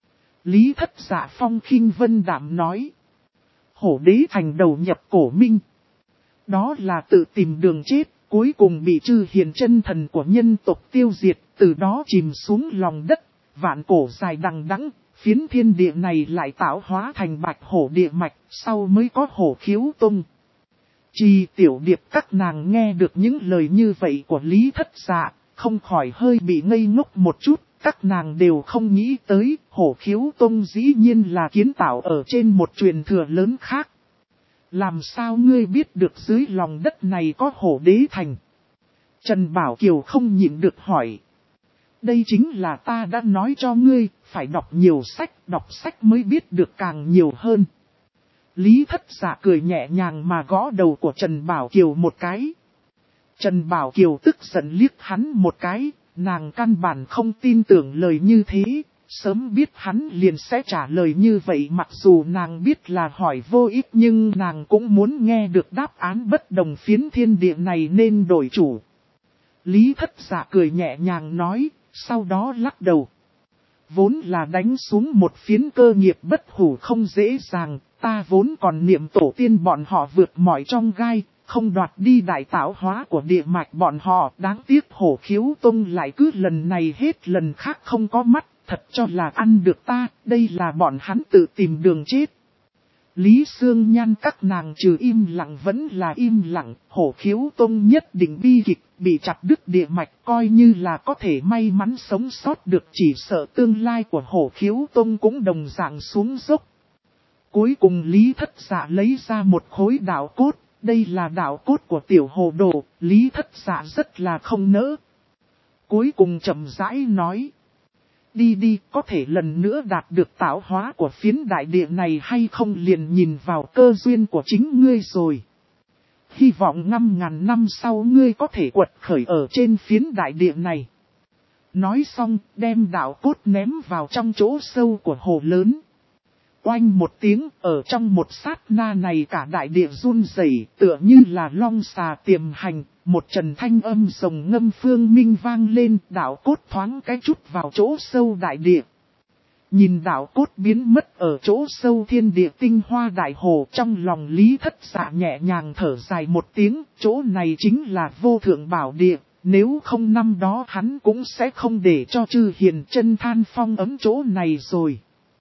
Lý Thất Dạ phong khinh vân đạm nói. Hổ Đế Thành đầu nhập cổ Minh. Đó là tự tìm đường chết, cuối cùng bị chư hiền chân thần của nhân tộc tiêu diệt, từ đó chìm xuống lòng đất, vạn cổ dài đằng đẵng, phiến thiên địa này lại tạo hóa thành bạch hổ địa mạch, sau mới có Hổ Khiếu Tông. Trì Tiểu Điệp các nàng nghe được những lời như vậy của Lý Thất Dạ, không khỏi hơi bị ngây ngốc một chút, các nàng đều không nghĩ tới, Hổ Khiếu Tông dĩ nhiên là kiến tạo ở trên một truyền thừa lớn khác. Làm sao ngươi biết được dưới lòng đất này có Hổ Đế Thành? Trần Bảo Kiều không nhịn được hỏi. Đây chính là ta đã nói cho ngươi, phải đọc nhiều sách, đọc sách mới biết được càng nhiều hơn. Lý Thất Dạ cười nhẹ nhàng mà gõ đầu của Trần Bảo Kiều một cái. Trần Bảo Kiều tức giận liếc hắn một cái, nàng căn bản không tin tưởng lời như thế, sớm biết hắn liền sẽ trả lời như vậy, mặc dù nàng biết là hỏi vô ích nhưng nàng cũng muốn nghe được đáp án bất đồng, phiến thiên địa này nên đổi chủ. Lý Thất Dạ cười nhẹ nhàng nói, sau đó lắc đầu. Vốn là đánh xuống một phiến cơ nghiệp bất hủ không dễ dàng, ta vốn còn niệm tổ tiên bọn họ vượt mọi trong gai, không đoạt đi đại tạo hóa của địa mạch bọn họ, đáng tiếc Hổ Khiếu Tông lại cứ lần này hết lần khác không có mắt, thật cho là ăn được ta, đây là bọn hắn tự tìm đường chết. Lý Sương Nhan các nàng trừ im lặng vẫn là im lặng, Hổ Khiếu Tông nhất định bi kịch, bị chặt đứt địa mạch, coi như là có thể may mắn sống sót được, chỉ sợ tương lai của Hổ Khiếu Tông cũng đồng dạng xuống dốc. Cuối cùng Lý Thất Dạ lấy ra một khối đạo cốt, đây là đạo cốt của tiểu hồ đồ, Lý Thất Dạ rất là không nỡ. Cuối cùng chậm rãi nói. Đi đi, có thể lần nữa đạt được tạo hóa của phiến đại địa này hay không liền nhìn vào cơ duyên của chính ngươi rồi. Hy vọng 5.000 năm sau ngươi có thể quật khởi ở trên phiến đại địa này. Nói xong, đem đạo cốt ném vào trong chỗ sâu của hồ lớn. Oanh một tiếng, ở trong một sát na này cả đại địa run rẩy, tựa như là long xà tiềm hành, một trần thanh âm rồng ngâm phương minh vang lên, đạo cốt thoáng cái chút vào chỗ sâu đại địa. Nhìn đạo cốt biến mất ở chỗ sâu thiên địa tinh hoa đại hồ, trong lòng Lý Thất Dạ nhẹ nhàng thở dài một tiếng, chỗ này chính là vô thượng bảo địa, nếu không năm đó hắn cũng sẽ không để cho chư hiền chân than phong ấm chỗ này rồi.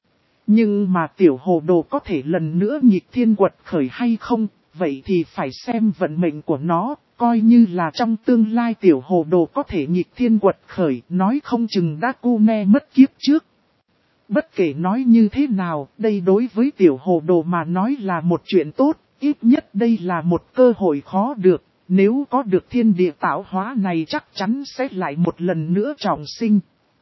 Nhưng mà tiểu hồ đồ có thể lần nữa nghịch thiên quật khởi hay không, vậy thì phải xem vận mệnh của nó, coi như là trong tương lai tiểu hồ đồ có thể nghịch thiên quật khởi, nói không chừng đã cu me mất kiếp trước. Bất kể nói như thế nào, đây đối với tiểu hồ đồ mà nói là một chuyện tốt, ít nhất đây là một cơ hội khó được, nếu có được thiên địa tạo hóa này chắc chắn sẽ lại một lần nữa trọng sinh.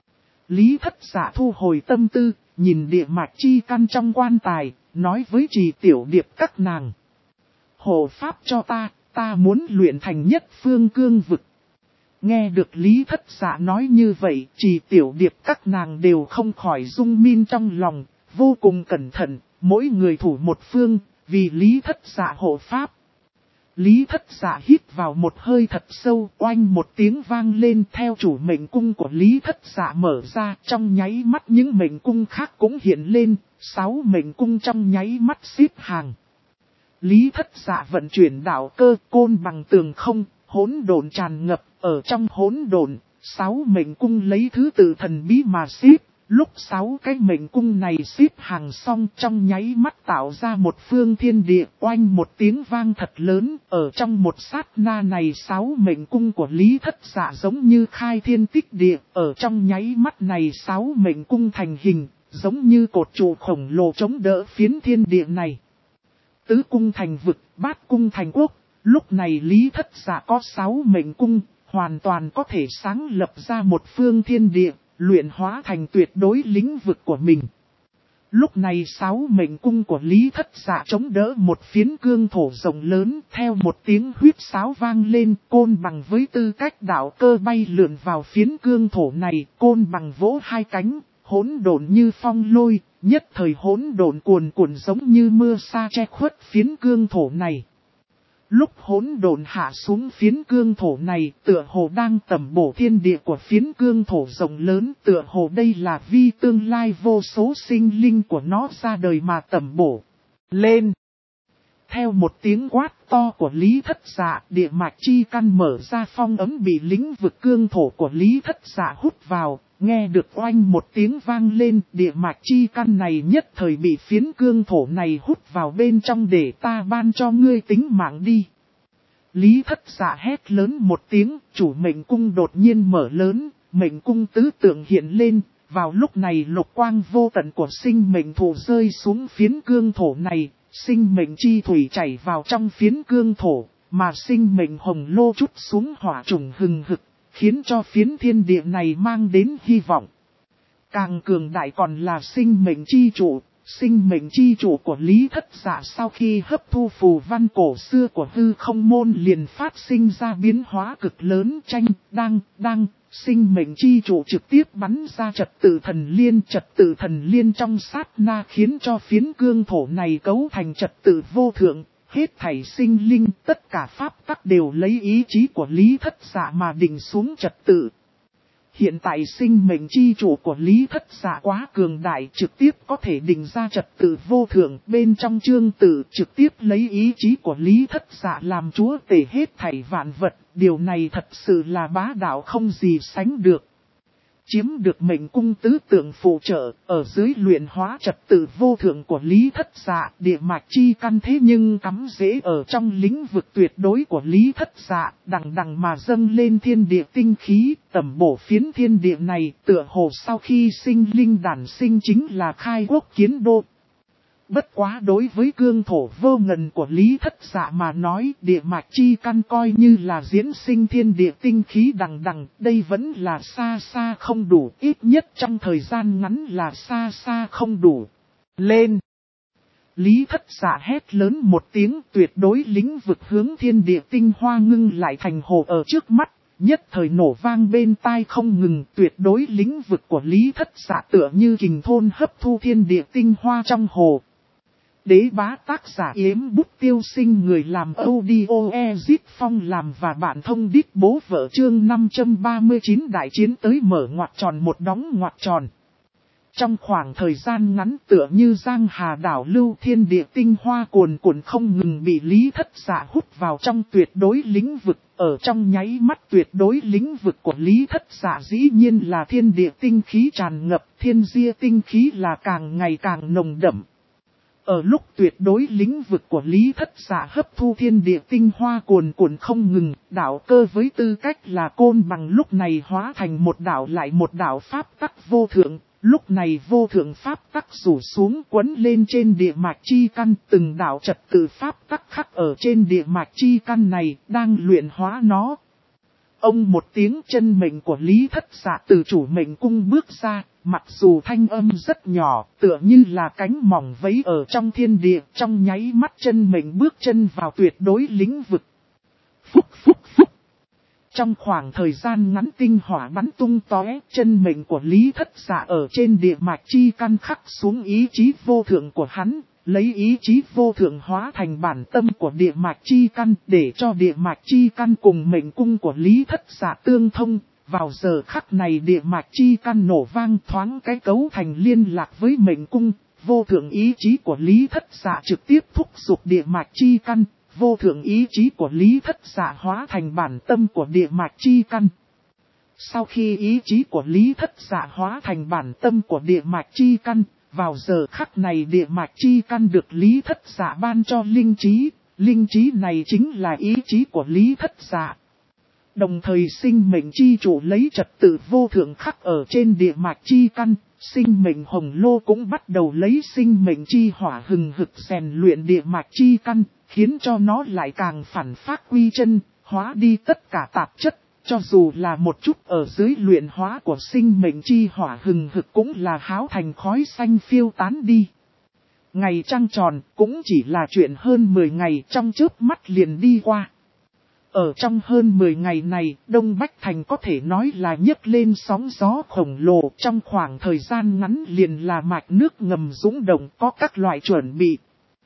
Lý Thất Dạ thu hồi tâm tư, nhìn địa mạch chi căn trong quan tài, nói với Trì Tiểu Điệp các nàng. Hộ pháp cho ta muốn luyện thành nhất phương cương vực. Nghe được Lý Thất Dạ nói như vậy, Trì Tiểu Điệp các nàng đều không khỏi rung min trong lòng, vô cùng cẩn thận, mỗi người thủ một phương, vì Lý Thất Dạ hộ pháp. Lý Thất Dạ hít vào một hơi thật sâu, oanh một tiếng vang lên, theo chủ mệnh cung của Lý Thất Dạ mở ra, trong nháy mắt những mệnh cung khác cũng hiện lên, 6 mệnh cung trong nháy mắt xếp hàng. Lý Thất Dạ vận chuyển đạo cơ, côn bằng tường không, hỗn độn tràn ngập, ở trong hỗn độn, 6 mệnh cung lấy thứ tự thần bí mà xếp. Lúc 6 cái mệnh cung này xếp hàng xong, trong nháy mắt tạo ra một phương thiên địa, oanh một tiếng vang thật lớn, ở trong một sát na này 6 mệnh cung của Lý Thất Dạ giống như khai thiên tích địa, ở trong nháy mắt này 6 mệnh cung thành hình, giống như cột trụ khổng lồ chống đỡ phiến thiên địa này. Tứ cung thành vực, bát cung thành quốc, lúc này Lý Thất Dạ có 6 mệnh cung, hoàn toàn có thể sáng lập ra một phương thiên địa. Luyện hóa thành tuyệt đối lĩnh vực của mình. Lúc này 6 mệnh cung của Lý Thất Dạ chống đỡ một phiến cương thổ rộng lớn, theo một tiếng huyết sáo vang lên, côn bằng với tư cách đạo cơ bay lượn vào phiến cương thổ này, côn bằng vỗ hai cánh, hỗn độn như phong lôi, nhất thời hỗn độn cuồn cuộn giống như mưa sa che khuất phiến cương thổ này. Lúc hỗn độn hạ xuống phiến cương thổ này, tựa hồ đang tẩm bổ thiên địa của phiến cương thổ rộng lớn, tựa hồ đây là vi tương lai vô số sinh linh của nó ra đời mà tẩm bổ lên. Theo một tiếng quát to của Lý Thất Dạ, địa mạch chi căn mở ra phong ấm bị lĩnh vực cương thổ của Lý Thất Dạ hút vào, nghe được oanh một tiếng vang lên, địa mạch chi căn này nhất thời bị phiến cương thổ này hút vào bên trong, để ta ban cho ngươi tính mạng đi. Lý Thất Dạ hét lớn một tiếng, chủ mệnh cung đột nhiên mở lớn, mệnh cung tứ tượng hiện lên. Vào lúc này lục quang vô tận của sinh mệnh thổ rơi xuống phiến cương thổ này, sinh mệnh chi thủy chảy vào trong phiến cương thổ, mà sinh mệnh hồng lô chút xuống hỏa trùng hừng hực, khiến cho phiến thiên địa này mang đến hy vọng. Càng cường đại còn là sinh mệnh chi trụ, Sinh mệnh chi chủ của Lý Thất Dạ sau khi hấp thu phù văn cổ xưa của hư không môn liền phát sinh ra biến hóa cực lớn đang, sinh mệnh chi chủ trực tiếp bắn ra trật tự thần liên trong sát na khiến cho phiến cương thổ này cấu thành trật tự vô thượng, hết thảy sinh linh tất cả pháp tắc đều lấy ý chí của Lý Thất Dạ mà định xuống trật tự. Hiện tại sinh mệnh chi chủ của Lý Thất Dạ quá cường đại trực tiếp có thể định ra trật tự vô thượng bên trong chương tự trực tiếp lấy ý chí của Lý Thất Dạ làm chúa tể hết thảy vạn vật, điều này thật sự là bá đạo không gì sánh được. Chiếm được mệnh cung tứ tượng phụ trợ, ở dưới luyện hóa trật tự vô thượng của Lý Thất Dạ, địa mạch chi căn thế nhưng cắm rễ ở trong lĩnh vực tuyệt đối của Lý Thất Dạ, đằng mà dâng lên thiên địa tinh khí, tầm bổ phiến thiên địa này, tựa hồ sau khi sinh linh đản sinh chính là khai quốc kiến đô. Bất quá đối với cương thổ vô ngần của Lý Thất Dạ mà nói, địa mạch chi căn coi như là diễn sinh thiên địa tinh khí đằng, đây vẫn là xa xa không đủ, ít nhất trong thời gian ngắn là xa xa không đủ. Lên! Lý Thất Dạ hét lớn một tiếng, tuyệt đối lĩnh vực hướng thiên địa tinh hoa ngưng lại thành hồ ở trước mắt, nhất thời nổ vang bên tai không ngừng, tuyệt đối lĩnh vực của Lý Thất Dạ tựa như kình thôn hấp thu thiên địa tinh hoa trong hồ. Đế bá tác giả Yếm Bút Tiêu Sinh, người làm audio Ezit Phong làm và bạn thông đít bố vợ chương 539 đại chiến tới mở ngoặc tròn một đóng ngoặc tròn. Trong khoảng thời gian ngắn tựa như giang hà đảo lưu thiên địa tinh hoa cuồn cuộn không ngừng bị Lý Thất Dạ hút vào trong tuyệt đối lĩnh vực, ở trong nháy mắt tuyệt đối lĩnh vực của Lý Thất Dạ dĩ nhiên là thiên địa tinh khí tràn ngập, thiên dia tinh khí là càng ngày càng nồng đậm. Ở lúc tuyệt đối lĩnh vực của Lý Thất Dạ hấp thu thiên địa tinh hoa cuồn cuộn không ngừng, đạo cơ với tư cách là côn bằng lúc này hóa thành một đạo lại một đạo pháp tắc vô thượng, lúc này vô thượng pháp tắc rủ xuống quấn lên trên địa mạch chi căn, từng đạo trật tự pháp tắc khắc ở trên địa mạch chi căn này, đang luyện hóa nó. Ông một tiếng chân mệnh của Lý Thất Dạ từ chủ mệnh cung bước ra, mặc dù thanh âm rất nhỏ, tựa như là cánh mỏng vấy ở trong thiên địa, trong nháy mắt chân mệnh bước chân vào tuyệt đối lĩnh vực. Phúc phúc phúc. Trong khoảng thời gian ngắn tinh hỏa bắn tung tóe, chân mệnh của Lý Thất Dạ ở trên địa mạch chi căn khắc xuống ý chí vô thượng của hắn, lấy ý chí vô thượng hóa thành bản tâm của địa mạch chi căn để cho địa mạch chi căn cùng mệnh cung của Lý Thất Dạ tương thông. Vào giờ khắc này địa mạch chi căn nổ vang thoáng cái cấu thành liên lạc với mệnh cung, vô thượng ý chí của Lý Thất Dạ trực tiếp thúc giục địa mạch chi căn, vô thượng ý chí của Lý Thất Dạ hóa thành bản tâm của địa mạch chi căn. Sau khi ý chí của Lý Thất Dạ hóa thành bản tâm của địa mạch chi căn, vào giờ khắc này địa mạch chi căn được Lý Thất Dạ ban cho linh trí này chính là ý chí của Lý Thất Dạ. Đồng thời sinh mệnh chi chủ lấy trật tự vô thượng khắc ở trên địa mạch chi căn, sinh mệnh hồng lô cũng bắt đầu lấy sinh mệnh chi hỏa hừng hực rèn luyện địa mạch chi căn, khiến cho nó lại càng phản phát quy chân, hóa đi tất cả tạp chất, cho dù là một chút ở dưới luyện hóa của sinh mệnh chi hỏa hừng hực cũng là háo thành khói xanh phiêu tán đi. Ngày trăng tròn cũng chỉ là chuyện hơn 10 ngày trong chớp mắt liền đi qua. Ở trong hơn 10 ngày này, Đông Bách Thành có thể nói là nhấc lên sóng gió khổng lồ, trong khoảng thời gian ngắn liền là mạch nước ngầm dũng động có các loại chuẩn bị.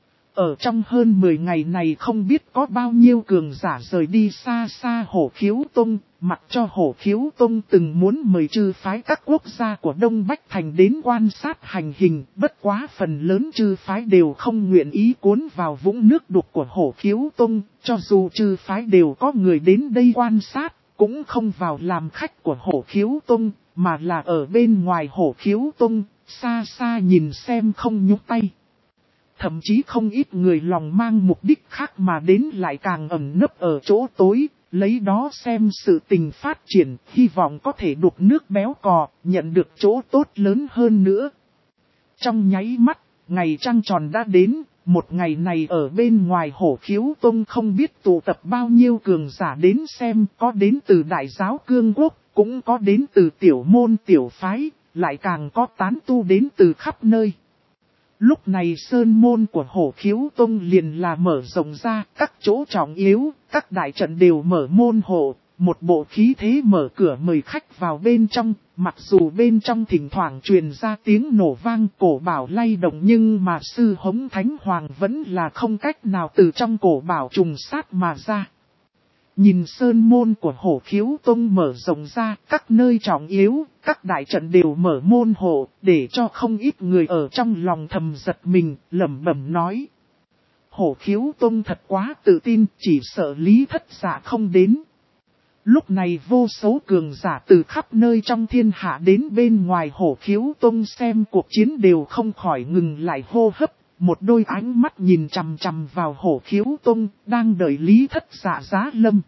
Ở trong hơn 10 ngày này không biết có bao nhiêu cường giả rời đi xa xa Hổ Khiếu Tông, mặc cho Hổ Khiếu Tông từng muốn mời chư phái các quốc gia của Đông Bách Thành đến quan sát hành hình, bất quá phần lớn chư phái đều không nguyện ý cuốn vào vũng nước đục của Hổ Khiếu Tông, cho dù chư phái đều có người đến đây quan sát, cũng không vào làm khách của Hổ Khiếu Tông, mà là ở bên ngoài Hổ Khiếu Tông, xa xa nhìn xem không nhúc tay. Thậm chí không ít người lòng mang mục đích khác mà đến lại càng ẩn nấp ở chỗ tối, lấy đó xem sự tình phát triển, hy vọng có thể đục nước béo cò, nhận được chỗ tốt lớn hơn nữa. Trong nháy mắt, ngày trăng tròn đã đến, một ngày này ở bên ngoài Hổ Khiếu Tông không biết tụ tập bao nhiêu cường giả đến xem, có đến từ Đại giáo Cương Quốc, cũng có đến từ tiểu môn tiểu phái, lại càng có tán tu đến từ khắp nơi. Lúc này sơn môn của Hổ Khiếu Tông liền là mở rộng ra, các chỗ trọng yếu, các đại trận đều mở môn hộ, một bộ khí thế mở cửa mời khách vào bên trong, mặc dù bên trong thỉnh thoảng truyền ra tiếng nổ vang cổ bảo lay động nhưng mà sư Hống Thánh Hoàng vẫn là không cách nào từ trong cổ bảo trùng sát mà ra. Nhìn sơn môn của Hổ Khiếu Tông mở rộng ra, các nơi trọng yếu, các đại trận đều mở môn hộ, để cho không ít người ở trong lòng thầm giật mình, lẩm bẩm nói. Hổ Khiếu Tông thật quá tự tin, chỉ sợ Lý Thất Dạ không đến. Lúc này vô số cường giả từ khắp nơi trong thiên hạ đến bên ngoài Hổ Khiếu Tông xem cuộc chiến đều không khỏi ngừng lại hô hấp. Một đôi ánh mắt nhìn chằm chằm vào Hổ Khiếu Tông, đang đợi Lý Thất Dạ giá lâm.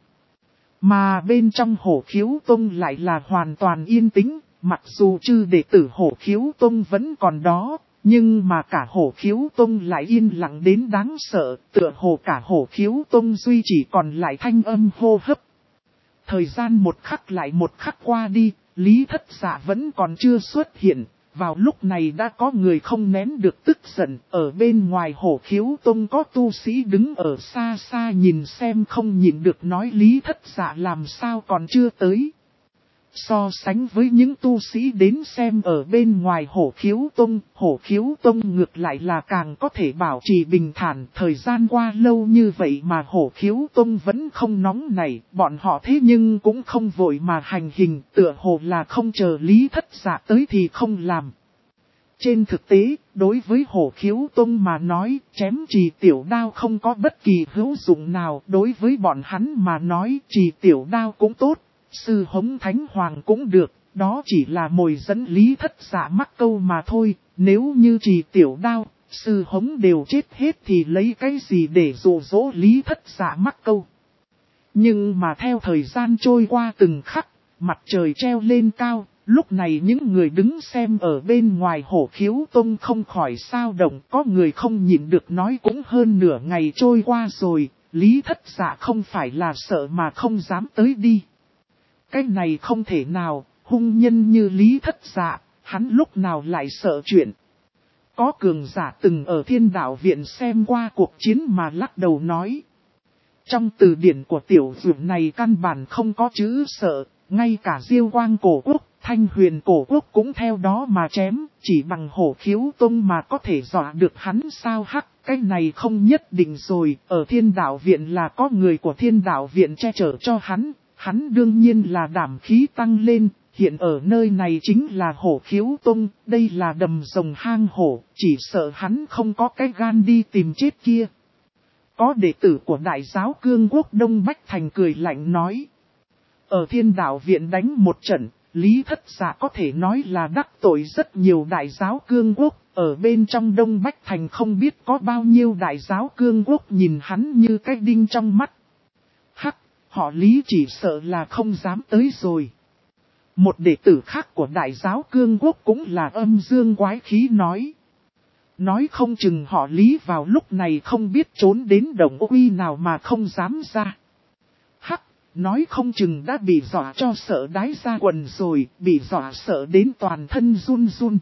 Mà bên trong Hổ Khiếu Tông lại là hoàn toàn yên tĩnh, mặc dù chư đệ tử Hổ Khiếu Tông vẫn còn đó, nhưng mà cả Hổ Khiếu Tông lại yên lặng đến đáng sợ, tựa hồ cả Hổ Khiếu Tông duy chỉ còn lại thanh âm hô hấp. Thời gian một khắc lại một khắc qua đi, Lý Thất Dạ vẫn còn chưa xuất hiện. Vào lúc này đã có người không nén được tức giận, ở bên ngoài Hổ Khiếu Tông có tu sĩ đứng ở xa xa nhìn xem không nhịn được nói Lý Thất Dạ làm sao còn chưa tới. So sánh với những tu sĩ đến xem ở bên ngoài Hổ Khiếu Tông ngược lại là càng có thể bảo trì bình thản. Thời gian qua lâu như vậy mà Hổ Khiếu Tông vẫn không nóng nảy, bọn họ thế nhưng cũng không vội mà hành hình, tựa hồ là không chờ Lý Thất Dạ tới thì không làm. Trên thực tế, đối với Hổ Khiếu Tông mà nói, chém trì tiểu đao không có bất kỳ hữu dụng nào, đối với bọn hắn mà nói trì tiểu đao cũng tốt. Sư Hống Thánh Hoàng cũng được, đó chỉ là mồi dẫn Lý Thất Dạ mắc câu mà thôi, nếu như trì tiểu đao, sư Hống đều chết hết thì lấy cái gì để dụ dỗ Lý Thất Dạ mắc câu. Nhưng mà theo thời gian trôi qua từng khắc, mặt trời treo lên cao, lúc này những người đứng xem ở bên ngoài Hổ Khiếu Tông không khỏi sao động, có người không nhịn được nói cũng hơn nửa ngày trôi qua rồi, Lý Thất Dạ không phải là sợ mà không dám tới đi. Cái này không thể nào, hung nhân như Lý Thất Dạ, hắn lúc nào lại sợ chuyện. Có cường giả từng ở Thiên Đạo Viện xem qua cuộc chiến mà lắc đầu nói. Trong từ điển của tiểu dược này căn bản không có chữ sợ, ngay cả Diêu Quang cổ quốc, Thanh Huyền cổ quốc cũng theo đó mà chém, chỉ bằng Hổ Khiếu Tông mà có thể dọa được hắn sao hắc. Cái này không nhất định rồi, ở Thiên Đạo Viện là có người của Thiên Đạo Viện che chở cho hắn. Hắn đương nhiên là đảm khí tăng lên, hiện ở nơi này chính là Hổ Khiếu Tông, đây là đầm rồng hang hổ, chỉ sợ hắn không có cái gan đi tìm chết kia. Có đệ tử của Đại giáo Cương Quốc Đông Bách Thành cười lạnh nói. Ở Thiên Đạo Viện đánh một trận, Lý Thất Dạ có thể nói là đắc tội rất nhiều Đại giáo Cương Quốc, ở bên trong Đông Bách Thành không biết có bao nhiêu Đại giáo Cương Quốc nhìn hắn như cái đinh trong mắt. Hắc! Họ Lý chỉ sợ là không dám tới rồi. Một đệ tử khác của Đại giáo Cương Quốc cũng là âm dương quái khí nói. Nói không chừng họ Lý vào lúc này không biết trốn đến đồng uy nào mà không dám ra. Hắc, nói không chừng đã bị dọa cho sợ đái ra quần rồi, bị dọa sợ đến toàn thân run run.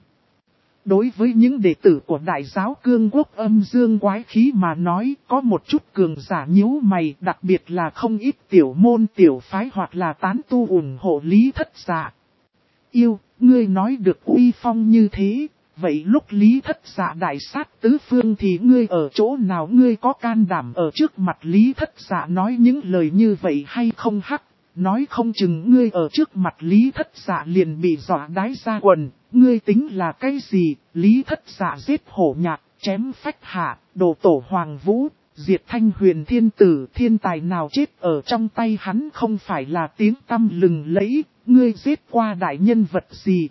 Đối với những đệ tử của Đại giáo Cương Quốc âm dương quái khí mà nói, có một chút cường giả nhíu mày, đặc biệt là không ít tiểu môn tiểu phái hoặc là tán tu ủng hộ Lý Thất Dạ. Yêu, ngươi nói được uy phong như thế, vậy lúc Lý Thất Dạ đại sát tứ phương thì ngươi ở chỗ nào, ngươi có can đảm ở trước mặt Lý Thất Dạ nói những lời như vậy hay không hắc? Nói không chừng ngươi ở trước mặt Lý Thất Dạ liền bị dọa đái ra quần, ngươi tính là cái gì? Lý Thất Dạ giết hổ nhạc, chém phách hạ, đổ tổ hoàng vũ, diệt Thanh Huyền thiên tử, thiên tài nào chết ở trong tay hắn không phải là tiếng tăm lừng lẫy, ngươi giết qua đại nhân vật gì?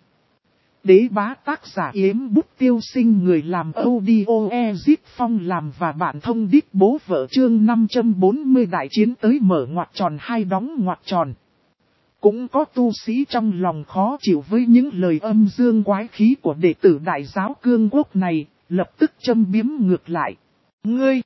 Đế bá tác giả yếm bút tiêu sinh, người làm audio Ezip Phong làm và bạn thông đít bố vợ chương 540 đại chiến tới mở ngoặc tròn hai đóng ngoặc tròn. Cũng có tu sĩ trong lòng khó chịu với những lời âm dương quái khí của đệ tử Đại giáo Cương Quốc này, lập tức châm biếm ngược lại. Ngươi!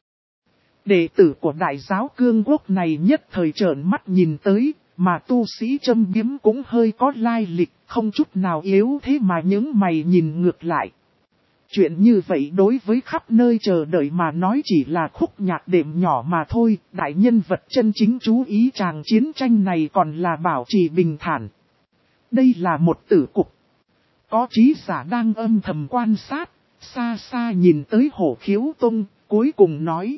Đệ tử của Đại giáo Cương Quốc này nhất thời trợn mắt nhìn tới, mà tu sĩ châm biếm cũng hơi có lai lịch, không chút nào yếu thế mà những mày nhìn ngược lại. Chuyện như vậy đối với khắp nơi chờ đợi mà nói chỉ là khúc nhạc đệm nhỏ mà thôi, đại nhân vật chân chính chú ý tràng chiến tranh này còn là bảo trì bình thản. Đây là một tử cục. Có trí giả đang âm thầm quan sát, xa xa nhìn tới Hổ Khiếu Tông, cuối cùng nói.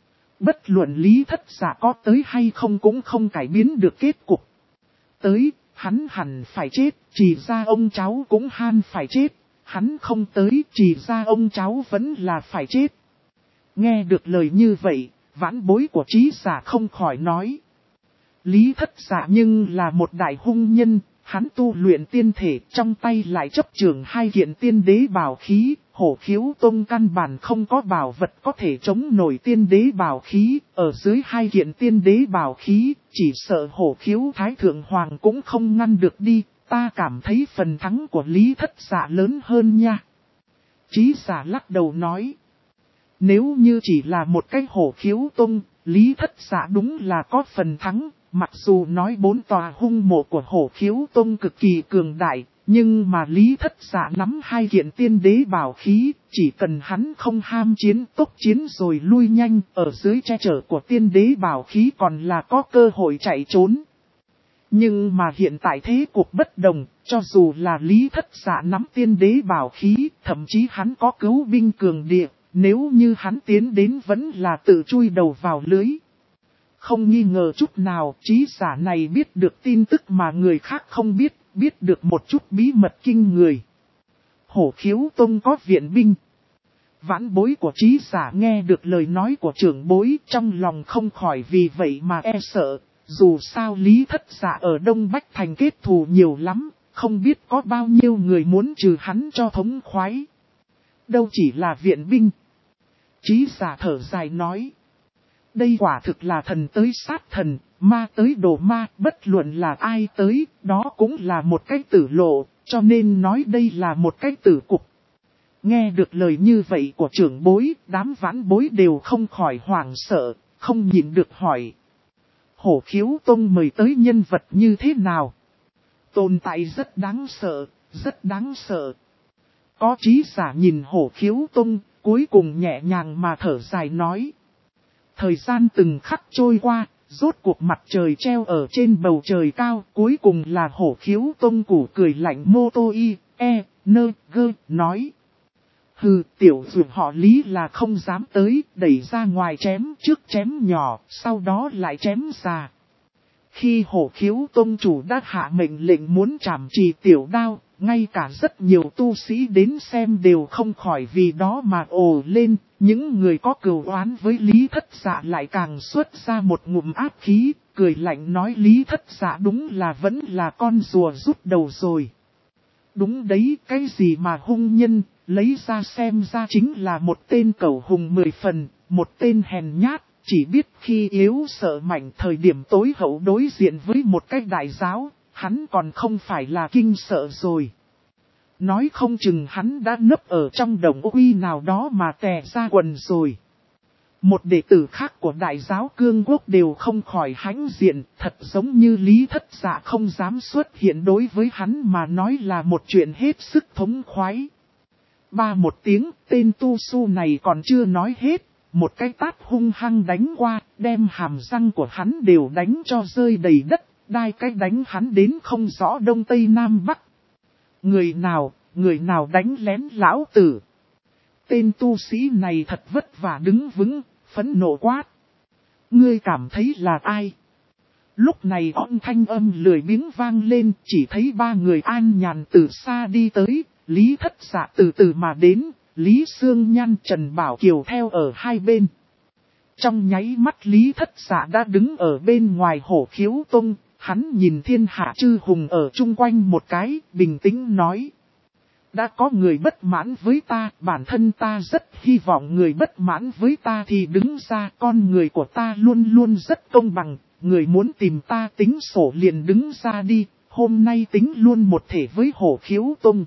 Bất luận Lý Thất Dạ có tới hay không cũng không cải biến được kết cục. Tới, hắn hẳn phải chết, chỉ ra ông cháu cũng phải chết. Hắn không tới, chỉ ra ông cháu vẫn là phải chết. Nghe được lời như vậy, vãn bối của trí giả không khỏi nói. Lý Thất Dạ nhưng là một đại hung nhân, hắn tu luyện tiên thể, trong tay lại chấp trường 2 kiện tiên đế bảo khí. Hổ Khiếu Tông căn bản không có bảo vật có thể chống nổi tiên đế bảo khí, ở dưới 2 kiện tiên đế bảo khí, chỉ sợ Hổ Khiếu Thái Thượng Hoàng cũng không ngăn được đi, ta cảm thấy phần thắng của Lý Thất Dạ lớn hơn nha. Trí giả lắc đầu nói, nếu như chỉ là một cái Hổ Khiếu Tông, Lý Thất Dạ đúng là có phần thắng, mặc dù nói 4 tòa hung mộ của Hổ Khiếu Tông cực kỳ cường đại. Nhưng mà Lý Thất Dạ nắm 2 kiện tiên đế bảo khí, chỉ cần hắn không ham chiến tốc chiến rồi lui nhanh, ở dưới che chở của tiên đế bảo khí còn là có cơ hội chạy trốn. Nhưng mà hiện tại thế cuộc bất đồng, cho dù là Lý Thất Dạ nắm tiên đế bảo khí, thậm chí hắn có cứu binh cường địa, nếu như hắn tiến đến vẫn là tự chui đầu vào lưới. Không nghi ngờ chút nào, trí giả này biết được tin tức mà người khác không biết. Biết được một chút bí mật kinh người. Hổ Khiếu Tông có viện binh. Vãn bối của trí giả nghe được lời nói của trưởng bối trong lòng không khỏi vì vậy mà e sợ. Dù sao Lý Thất Dạ ở Đông Bách Thành kết thù nhiều lắm, không biết có bao nhiêu người muốn trừ hắn cho thống khoái. Đâu chỉ là viện binh. Trí giả thở dài nói. Đây quả thực là thần tới sát thần, ma tới đồ ma, bất luận là ai tới, đó cũng là một cái tử lộ, cho nên nói đây là một cái tử cục. Nghe được lời như vậy của trưởng bối, đám vãn bối đều không khỏi hoảng sợ, không nhịn được hỏi. Hổ Khiếu Tông mời tới nhân vật như thế nào? Tồn tại rất đáng sợ, rất đáng sợ. Có trí giả nhìn Hổ Khiếu Tông, cuối cùng nhẹ nhàng mà thở dài nói. Thời gian từng khắc trôi qua, rốt cuộc mặt trời treo ở trên bầu trời cao, cuối cùng là Hổ Khiếu Tông củ cười lạnh mô tô nói. Hừ, tiểu dụ họ Lý là không dám tới, đẩy ra ngoài chém, trước chém nhỏ, sau đó lại chém già. Khi Hổ Khiếu Tông chủ đã hạ mệnh lệnh muốn trảm trì tiểu đao, ngay cả rất nhiều tu sĩ đến xem đều không khỏi vì đó mà ồ lên, những người có cừu oán với Lý Thất Dạ lại càng xuất ra một ngụm áp khí, cười lạnh nói Lý Thất Dạ đúng là vẫn là con rùa rút đầu rồi. Đúng đấy, cái gì mà hung nhân, lấy ra xem ra chính là một tên cẩu hùng 10 phần, một tên hèn nhát, chỉ biết khi yếu sợ mạnh thời điểm tối hậu đối diện với một cái đại giáo, hắn còn không phải là kinh sợ rồi. Nói không chừng hắn đã nấp ở trong đồng uy nào đó mà tè ra quần rồi. Một đệ tử khác của đại giáo Cương Quốc đều không khỏi hãnh diện, thật giống như Lý Thất Dạ không dám xuất hiện đối với hắn mà nói là một chuyện hết sức thống khoái. Ba một tiếng, tên tu su này còn chưa nói hết, một cái tát hung hăng đánh qua, đem hàm răng của hắn đều đánh cho rơi đầy đất, đai cái đánh hắn đến không rõ đông tây nam bắc. Người nào đánh lén lão tử. Tên tu sĩ này thật vất vả đứng vững, phẫn nộ quát. Ngươi cảm thấy là ai? Lúc này âm thanh âm lười biếng vang lên, chỉ thấy 3 người an nhàn từ xa đi tới, Lý Thất Dạ từ từ mà đến, Lý Sương Nhan Trần Bảo Kiều theo ở hai bên. Trong nháy mắt Lý Thất Dạ đã đứng ở bên ngoài Hổ Khiếu Tông, hắn nhìn thiên hạ chư hùng ở chung quanh một cái, bình tĩnh nói. Đã có người bất mãn với ta, bản thân ta rất hy vọng người bất mãn với ta thì đứng ra, con người của ta luôn luôn rất công bằng, người muốn tìm ta tính sổ liền đứng ra đi, hôm nay tính luôn một thể với Hổ Khiếu Tông.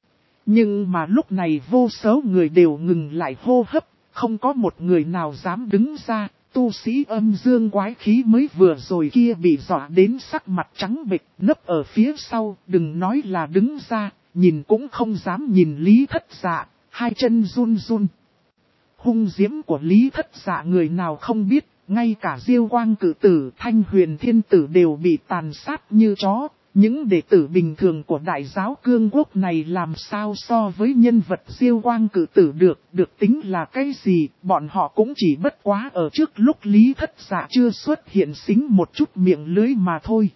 Nhưng mà lúc này vô số người đều ngừng lại hô hấp, không có một người nào dám đứng ra, tu sĩ âm dương quái khí mới vừa rồi kia bị dọa đến sắc mặt trắng bệch, nấp ở phía sau, đừng nói là đứng ra. Nhìn cũng không dám nhìn Lý Thất Dạ, hai chân run run. Hung diễm của Lý Thất Dạ người nào không biết, ngay cả Diêu Quang Cử Tử, Thanh Huyền Thiên Tử đều bị tàn sát như chó. Những đệ tử bình thường của đại giáo cương quốc này làm sao so với nhân vật Diêu Quang Cử Tử được tính là cái gì, bọn họ cũng chỉ bất quá ở trước lúc Lý Thất Dạ chưa xuất hiện xính một chút miệng lưới mà thôi.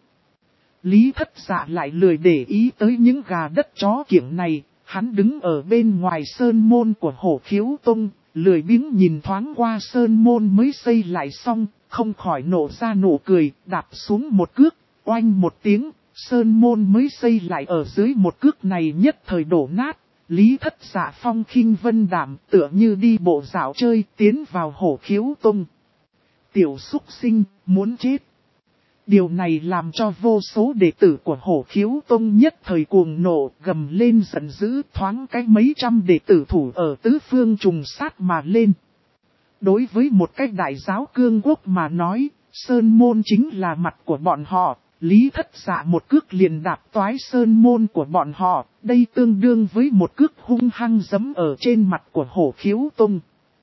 Lý Thất Dạ lại lười để ý tới những gà đất chó kiểng này, hắn đứng ở bên ngoài sơn môn của Hổ Khiếu Tông, lười biếng nhìn thoáng qua sơn môn mới xây lại xong, không khỏi nổ ra nụ cười, đạp xuống một cước, oanh một tiếng. Sơn môn mới xây lại ở dưới một cước này nhất thời đổ nát, Lý Thất Dạ phong khinh vân đạm tựa như đi bộ dạo chơi tiến vào Hổ Khiếu Tông. Tiểu súc sinh, muốn chết. Điều này làm cho vô số đệ tử của Hổ Khiếu Tông nhất thời cuồng nộ gầm lên giận dữ thoáng cái mấy trăm đệ tử thủ ở tứ phương trùng sát mà lên. Đối với một cái đại giáo cương quốc mà nói, sơn môn chính là mặt của bọn họ. Lý Thất Dạ một cước liền đạp toái sơn môn của bọn họ, đây tương đương với một cước hung hăng giẫm ở trên mặt của Hổ Khiếu Tông.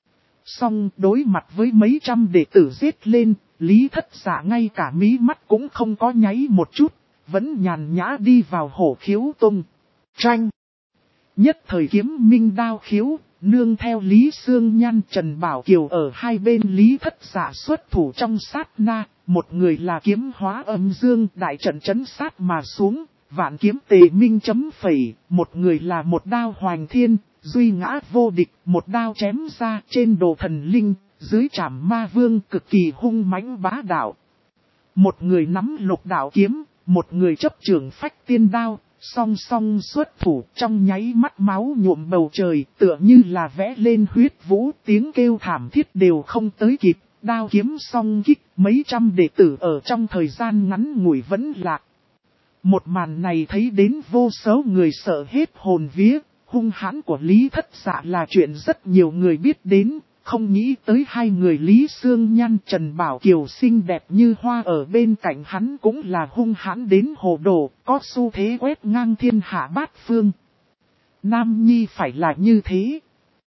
Song đối mặt với mấy trăm đệ tử giết lên, Lý Thất Dạ ngay cả mí mắt cũng không có nháy một chút, vẫn nhàn nhã đi vào Hổ Khiếu Tông. Tranh! Nhất thời kiếm minh đao khiếu, nương theo Lý Sương Nhan Trần Bảo Kiều ở hai bên Lý Thất Dạ xuất thủ trong sát na. Một người là kiếm hóa âm dương đại trận chấn sát mà xuống, vạn kiếm tề minh chấm phẩy, một người là một đao hoành thiên, duy ngã vô địch, một đao chém ra trên đồ thần linh, dưới trảm ma vương cực kỳ hung mãnh bá đạo. Một người nắm lục đạo kiếm, một người chấp trường phách tiên đao, song song xuất thủ trong nháy mắt máu nhuộm bầu trời, tựa như là vẽ lên huyết vũ, tiếng kêu thảm thiết đều không tới kịp. Đao kiếm song kích, mấy trăm đệ tử ở trong thời gian ngắn ngủi vẫn lạc. Một màn này thấy đến vô số người sợ hết hồn vía, hung hãn của Lý Thất Dạ là chuyện rất nhiều người biết đến, không nghĩ tới hai người Lý Sương Nhan Trần Bảo Kiều xinh đẹp như hoa ở bên cạnh hắn cũng là hung hãn đến hồ đồ, có xu thế quét ngang thiên hạ bát phương. Nam Nhi phải là như thế.